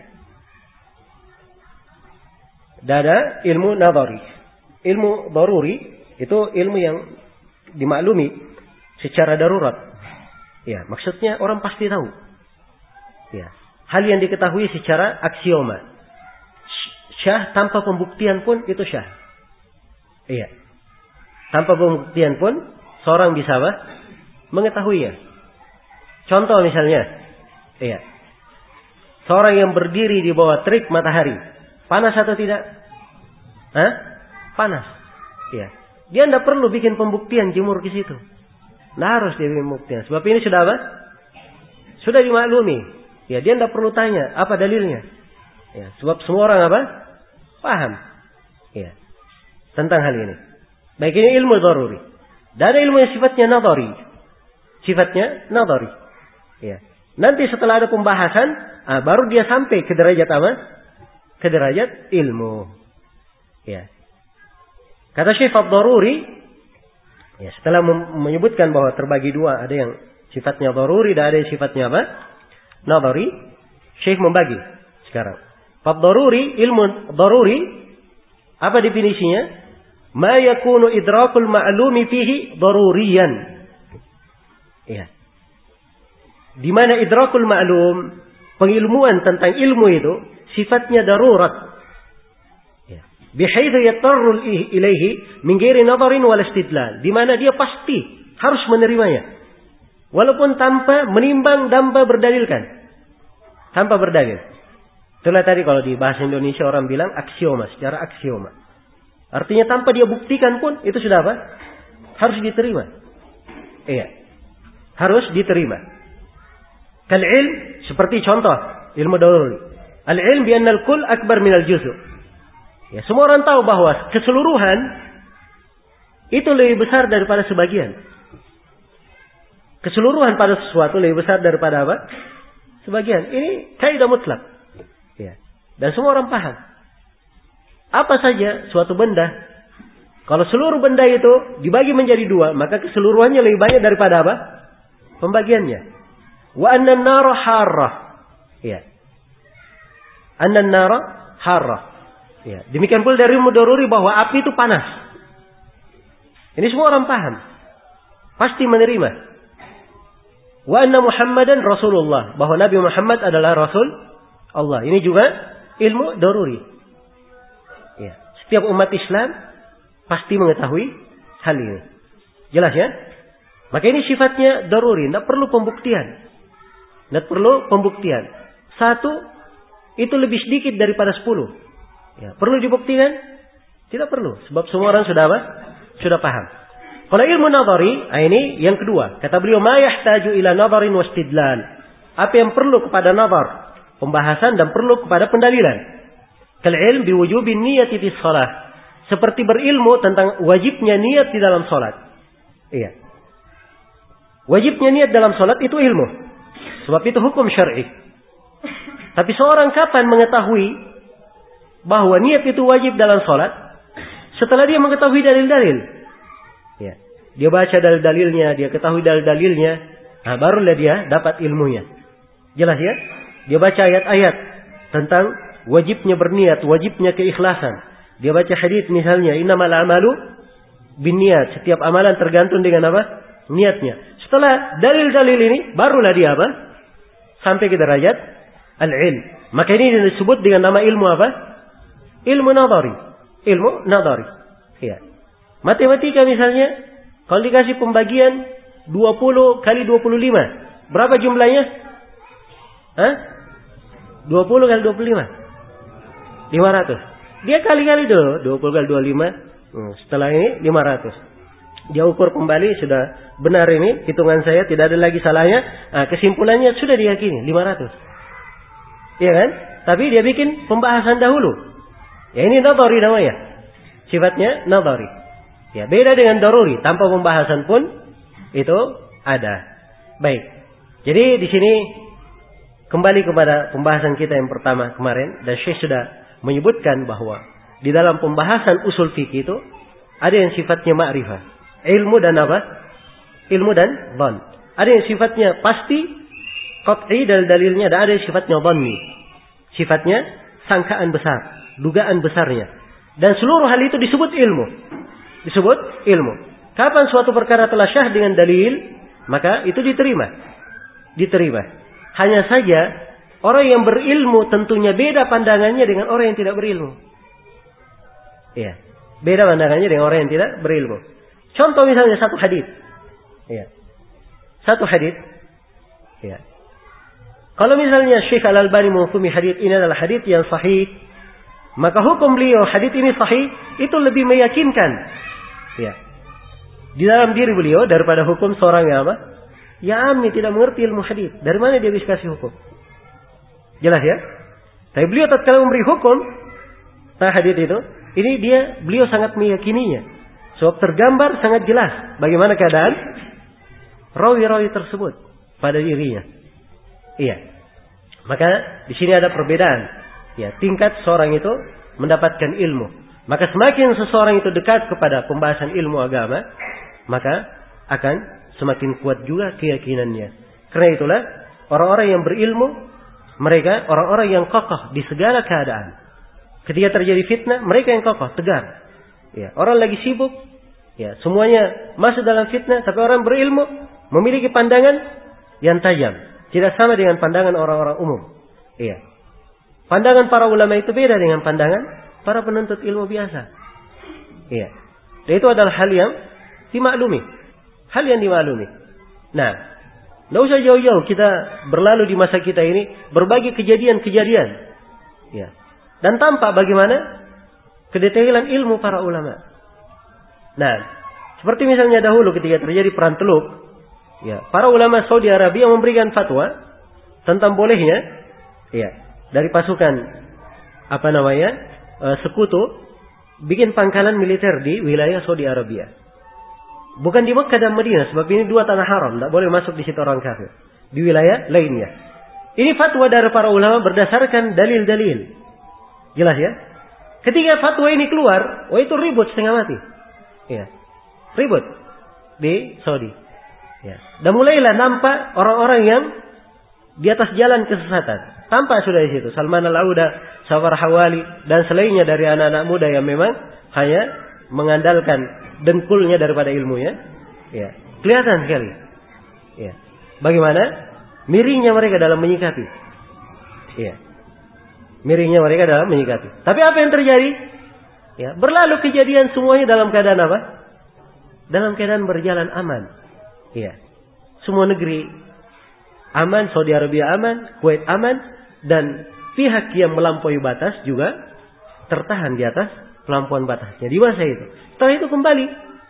Dan ada ilmu nadhari. Ilmu daruri itu ilmu yang dimaklumi secara darurat. Ya, maksudnya orang pasti tahu. Ya, hal yang diketahui secara aksioma. Syah tanpa pembuktian pun itu syah. Iya. Tanpa pembuktian pun seorang bisa apa? Mengetahuinya. Contoh misalnya, iya. Seorang yang berdiri di bawah terik matahari, panas atau tidak? Hah? Panas. Iya. Dia tidak perlu bikin pembuktian jemur ke situ. Tidak harus dia bikin pembuktian. Sebab ini sudah apa? Sudah dimaklumi. Ya, dia tidak perlu tanya apa dalilnya. Ya, sebab semua orang apa? Paham. Ya. Tentang hal ini. Baik, ini ilmu daruri. Dan ada ilmu yang sifatnya nadhari. Sifatnya nadhari. Ya. Nanti setelah ada pembahasan, ah, baru dia sampai ke derajat apa? Ke derajat ilmu. Ya. Kata Syekh ad-daruri, ya, setelah menyebutkan bahwa terbagi dua, ada yang sifatnya daruri dan ada yang sifatnya apa? Nadhari. Syekh membagi sekarang. Ad-daruri, ilmu daruri, apa definisinya? Ma yakunu idrakul ma'lumi fihi daruriyan. Ya. Di mana idrakul ma'lum, pengilmuan tentang ilmu itu sifatnya darurat. Ya. Bihaitsu yatarru ilaihi min ghairi nadharin wal istidlal. Di mana dia pasti harus menerimanya. Walaupun tanpa menimbang tanpa berdalilkan. Tanpa berdalil. Itulah tadi kalau di bahasa Indonesia orang bilang aksioma, secara aksioma. Artinya tanpa dia buktikan pun itu sudah apa? Harus diterima. Iya. Harus diterima. Kal ilm seperti contoh ilmu daruri. Al ilm bi anna al kull akbar min al juz'. Ya, semua orang tahu bahwa keseluruhan itu lebih besar daripada sebagian. Keseluruhan pada sesuatu lebih besar daripada apa? Sebagian. Ini kaidah mutlak. Ya. Dan semua orang paham. Apa saja suatu benda, kalau seluruh benda itu dibagi menjadi dua, maka keseluruhannya lebih banyak daripada apa? Pembagiannya. Wa anna an-nara harrah. Ya. Anna an-nara harrah. Ya. Demikian pula dari ilmu daruri bahwa api itu panas. Ini semua orang paham. Pasti menerima. Wa anna Muhammadan Rasulullah, bahwa Nabi Muhammad adalah Rasul Allah. Ini juga ilmu daruri. Ya. Setiap umat Islam pasti mengetahui hal ini. Jelas ya? Maka ini sifatnya daruri. Tidak perlu pembuktian. Tidak perlu pembuktian. Satu, itu lebih sedikit daripada sepuluh. Ya. Perlu dibuktikan? Tidak perlu. Sebab semua orang sudah apa? sudah paham. Kalau ilmu nadhari, nah ini yang kedua. Kata beliau, ma yahtaju ila nadharin wastidlal. Apa yang perlu kepada nadhar, pembahasan dan perlu kepada pendalilan. Kal ilm biwujubin niyati fi shalah. Seperti berilmu tentang wajibnya niat di dalam salat. Iya. Wajibnya niat dalam salat itu ilmu. Sebab itu hukum syar'i. Tapi seorang kapan mengetahui bahwa niat itu wajib dalam salat? Setelah dia mengetahui dalil-dalil. Ya. Dia baca dalil-dalilnya, dia ketahui dalil-dalilnya, nah barulah dia dapat ilmunya. Jelas ya? Dia baca ayat-ayat tentang wajibnya berniat, wajibnya keikhlasan. Dia baca hadis misalnya, innamal a'malu binniyat. Setiap amalan tergantung dengan apa? Niatnya. Setelah dalil-dalil ini, barulah dia apa? Sampai ke derajat al-ilm. Maka ini disebut dengan nama ilmu apa? Ilmu nadhari. Ilmu nadhari. Ya. Matematika misalnya, kalau dikasih pembagian dua puluh kali dua puluh lima, berapa jumlahnya? Hah? dua puluh kali dua puluh lima. lima ratus. Dia kali-kali dulu, dua puluh kali dua puluh lima. Setelah ini lima ratus. Dia ukur kembali, sudah benar ini hitungan saya, tidak ada lagi salahnya. Nah, kesimpulannya sudah diyakini lima ratus. Iya kan? Tapi dia bikin pembahasan dahulu. Ya ini nadhari namanya. Sifatnya nadhari. Ya, beda dengan daruri, tanpa pembahasan pun itu ada. Baik. Jadi di sini kembali kepada pembahasan kita yang pertama kemarin, dan Syekh sudah menyebutkan bahwa di dalam pembahasan usul fikih itu ada yang sifatnya ma'rifah, ilmu dan apa? Ilmu dan dhann. Ada yang sifatnya pasti, qat'i dan dalilnya, dan ada yang sifatnya dhanni. Sifatnya sangkaan besar, dugaan besarnya. Dan seluruh hal itu disebut ilmu. Disebut ilmu. Kapan suatu perkara telah syah dengan dalil, maka itu diterima. Diterima. Hanya saja orang yang berilmu tentunya beda pandangannya dengan orang yang tidak berilmu. Iya. Beda pandangannya dengan orang yang tidak berilmu. Contoh misalnya satu hadis. Iya. Satu hadis. Iya. Kalau misalnya Syekh Al-Albani menghukumi hadis ini adalah hadis yang sahih, maka hukum beliau hadis ini sahih itu lebih meyakinkan. Iya. Di dalam diri beliau daripada hukum seorang yang apa? Ya amni tidak mengerti ilmu hadis. Dari mana dia bisa kasih hukum? Jelas ya? Tapi beliau tatkala memberi hukum tentang hadis itu, ini dia beliau sangat meyakininya. Sebab tergambar sangat jelas bagaimana keadaan rawi-rawi tersebut pada dirinya. Iya. Maka di sini ada perbedaan. Ya, tingkat seorang itu mendapatkan ilmu. Maka semakin seseorang itu dekat kepada pembahasan ilmu agama, maka akan semakin kuat juga keyakinannya. Karena itulah orang-orang yang berilmu, mereka orang-orang yang kokoh di segala keadaan. Ketika terjadi fitnah, mereka yang kokoh, tegar. Ya, orang lagi sibuk, ya, semuanya masuk dalam fitnah, tapi orang berilmu memiliki pandangan yang tajam. Tidak sama dengan pandangan orang-orang umum. Iya. Pandangan para ulama itu beda dengan pandangan para penuntut ilmu biasa. Iya. Dan itu adalah hal yang dimaklumi. Hal yang dimaklumi. Nah, tidak usah jauh-jauh kita berlalu di masa kita ini berbagai kejadian-kejadian. Ya. Dan tampak bagaimana kedetailan ilmu para ulama. Nah, seperti misalnya dahulu ketika terjadi perang Teluk, ya, para ulama Saudi Arabia memberikan fatwa tentang bolehnya, ya, dari pasukan apa namanya e, sekutu bikin pangkalan militer di wilayah Saudi Arabia. Bukan di Mekah dan Madinah, sebab ini dua tanah haram, tidak boleh masuk di situ orang kafir. Di wilayah lainnya. Ini fatwa dari para ulama berdasarkan dalil-dalil. Jelas ya? Ketika fatwa ini keluar, oh itu ribut setengah mati. Ya. Ribut di Saudi. Ya. Dan mulailah nampak orang-orang yang di atas jalan kesesatan. Tampak sudah di situ. Salman Al-Auda, Safar Hawali, dan selainnya dari anak-anak muda yang memang hanya mengandalkan dengkulnya daripada ilmunya. Ya. Kelihatan sekali. Ya. Bagaimana miringnya mereka dalam menyikapi. Ya. Miringnya mereka dalam menyikapi. Tapi apa yang terjadi? Ya, berlalu kejadian semuanya dalam keadaan apa? Dalam keadaan berjalan aman. Ya. Semua negeri aman, Saudi Arabia aman, Kuwait aman, dan pihak yang melampaui batas juga tertahan di atas pelampuan batasnya di masa itu. Setelah itu kembali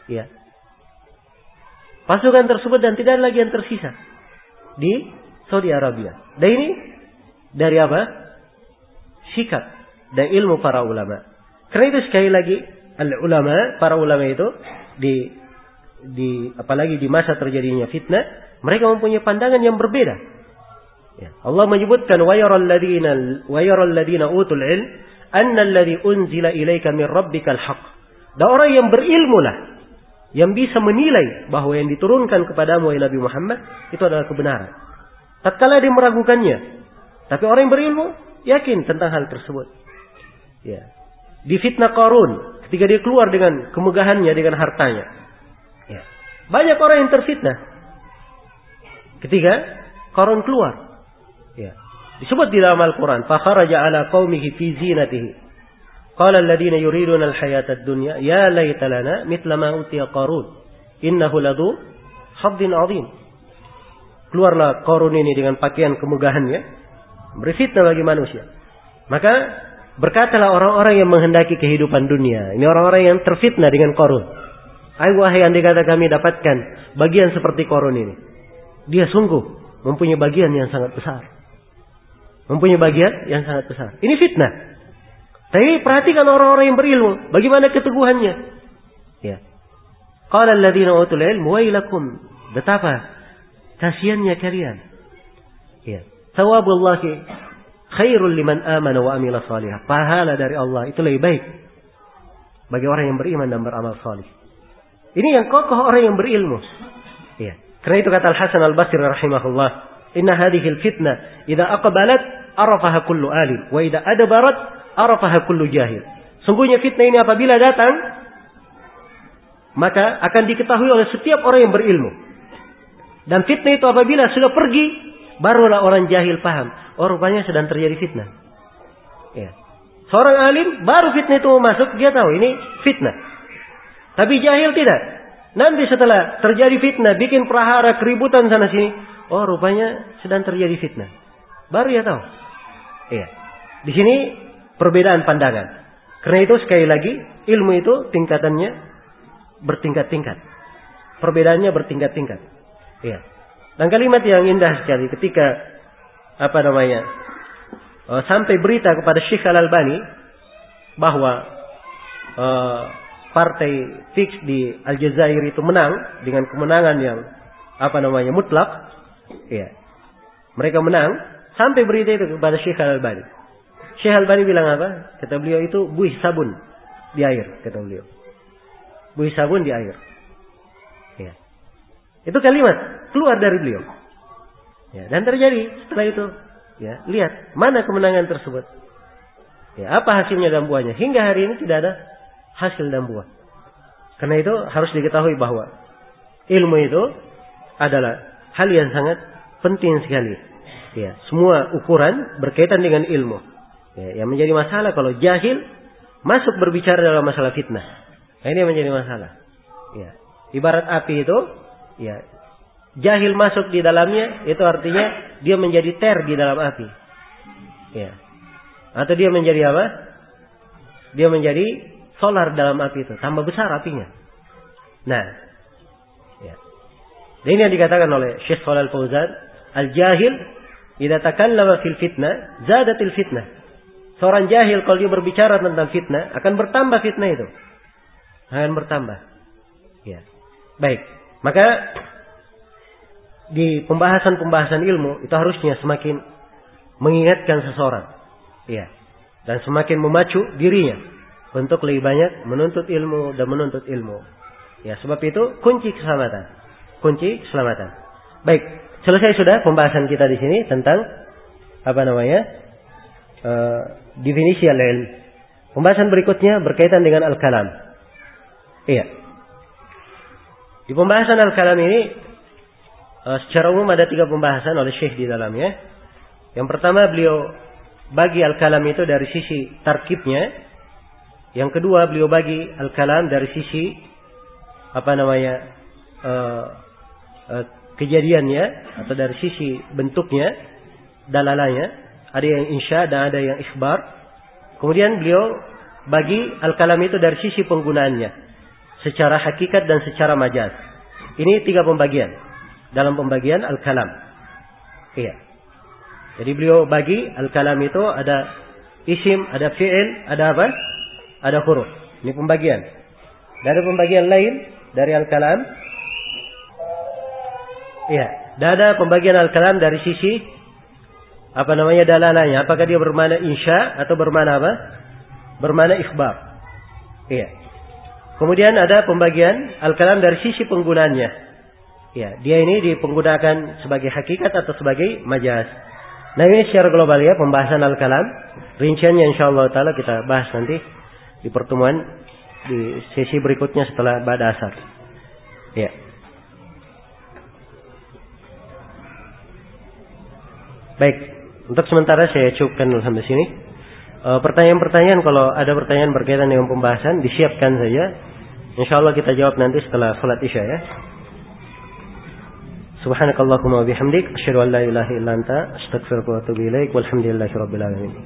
Ya. Pasukan tersebut dan tidak ada lagi yang tersisa di Saudi Arabia. Dan ini dari apa? Sikap dan ilmu para ulama. Karena itu sekali lagi al-ulama, para ulama itu di di apalagi di masa terjadinya fitnah, mereka mempunyai pandangan yang berbeda. Ya. Allah menyebutkan wa yaral ladina wa yaral ladina utul ilm anna alladhi unzila ilaika min rabbikal haqq. Dan orang yang berilmu lah yang bisa menilai bahwa yang diturunkan kepadamu oleh Nabi Muhammad itu adalah kebenaran. Tatkala dia meragukannya, tapi orang yang berilmu yakin tentang hal tersebut. Ya. Di fitnah Qarun, ketika dia keluar dengan kemegahannya, dengan hartanya. Ya. Banyak orang yang terfitnah ketika Qarun keluar. Ya. Disebut di dalam Al-Quran, فَخَرَجَ عَلَى قَوْمِهِ فِي زِينَتِهِ قال الذين يريدون الحياة الدنيا يا ليت لنا مثل ما أوتي قارون إنه لذو حظ عظيم. Keluarlah Qarun ini dengan pakaian kemegahannya, berfitnah bagi manusia. Maka berkatalah orang-orang yang menghendaki kehidupan dunia, ini orang-orang yang terfitnah dengan Qarun. Ai wahai andai kata kami dapatkan bagian seperti Qarun ini. Dia sungguh mempunyai bagian yang sangat besar. Mempunyai bagian yang sangat besar. Ini fitnah. Tapi perhatikan orang-orang yang berilmu, bagaimana keteguhannya. Ya. Qala alladziina utul ilm wailakum, betapa kasihannya kalian. Ya. Thawabullahi khairul liman amana wa amila salihah. Pahala dari Allah itu lebih baik bagi orang yang beriman dan beramal salih. Ini yang kokoh orang yang berilmu. Ya. Karena itu kata Al-Hasan Al-Basri rahimahullah, inna hadhihi al-fitnah idza aqbalat arafaha kullu alim wa idza adbarat arafaha kullu jahil. Sungguhnya fitnah ini apabila datang, maka akan diketahui oleh setiap orang yang berilmu. Dan fitnah itu apabila sudah pergi, barulah orang jahil paham. Oh, rupanya sedang terjadi fitnah. Ya. Seorang alim, baru fitnah itu masuk, dia tahu ini fitnah. Tapi jahil tidak. Nanti setelah terjadi fitnah, bikin prahara, keributan sana sini, oh rupanya sedang terjadi fitnah. Baru dia tahu. Iya. Di sini perbedaan pandangan. Karena itu sekali lagi ilmu itu tingkatannya bertingkat-tingkat. Perbedaannya bertingkat-tingkat. Ya. Dan kalimat yang indah sekali ketika apa namanya uh, sampai berita kepada Syekh Al-Albani bahwa uh, partai fix di Aljazair itu menang dengan kemenangan yang apa namanya mutlak. Ya. Mereka menang sampai berita itu kepada Syekh Al-Albani. Syekh Al-Albani bilang apa? Kata beliau itu buih sabun di air, kata beliau. Buih sabun di air. Ya. Itu kalimat keluar dari beliau. Ya, dan terjadi setelah itu, ya, lihat mana kemenangan tersebut. Ya, apa hasilnya dan buahnya? Hingga hari ini tidak ada hasil dan buah. Karena itu harus diketahui bahwa ilmu itu adalah hal yang sangat penting sekali. Ya, semua ukuran berkaitan dengan ilmu. Ya, yang menjadi masalah kalau jahil masuk berbicara dalam masalah fitnah. Nah, ini yang menjadi masalah. Ya. Ibarat api itu, ya, jahil masuk di dalamnya, itu artinya dia menjadi ter di dalam api. Ya. Atau dia menjadi apa? Dia menjadi solar dalam api itu, tambah besar apinya. Nah, ya. Dan ini yang dikatakan oleh Syekh Shalal Fauzan, al-jahil idza takallama fil fitnah zadatil fitnah. Seorang jahil kalau dia berbicara tentang fitnah, akan bertambah fitnah itu. Akan bertambah. Ya. Baik. Maka di pembahasan-pembahasan ilmu itu harusnya semakin mengingatkan seseorang. Ya. Dan semakin memacu dirinya untuk lebih banyak menuntut ilmu dan menuntut ilmu. Ya, sebab itu kunci keselamatan. Kunci keselamatan. Baik, selesai sudah pembahasan kita di sini tentang apa namanya? Uh, definisi al-ilm. Pembahasan berikutnya berkaitan dengan al-kalam. Iya. Di pembahasan al-kalam ini uh, secara umum ada tiga pembahasan oleh Syekh di dalamnya. Yang pertama beliau bagi al-kalam itu dari sisi tarkibnya. Yang kedua beliau bagi al-kalam dari sisi apa namanya uh, uh, kejadiannya atau dari sisi bentuknya, dalalanya. Ada yang insya dan ada yang ikhbar. Kemudian beliau bagi al-kalam itu dari sisi penggunaannya. secara hakikat dan secara majaz. Ini tiga pembagian dalam pembagian al-kalam. Iya. Jadi beliau bagi al-kalam itu ada isim, ada fi'il, ada apa? Ada huruf. Ini pembagian. Dari pembagian lain dari al-kalam, iya, dan ada pembagian al-kalam dari sisi apa namanya dalalanya. Apakah dia bermakna insya atau bermakna apa? Bermakna ikhbar. Iya. Kemudian ada pembagian al-kalam dari sisi penggunaannya. Ya, dia ini dipergunakan sebagai hakikat atau sebagai majaz. Nah, ini secara global ya pembahasan al-kalam. Rinciannya insyaallah taala kita bahas nanti di pertemuan di sesi berikutnya setelah ba'da asar. Ya. Baik, untuk sementara saya cukupkan sampai sini. E, pertanyaan-pertanyaan kalau ada pertanyaan berkaitan dengan pembahasan disiapkan saja. Insyaallah kita jawab nanti setelah salat Isya ya. Subhanakallahumma wa bihamdik asyhadu an la ilaha illa anta astaghfiruka wa atubu ilaik walhamdulillahirabbil alamin.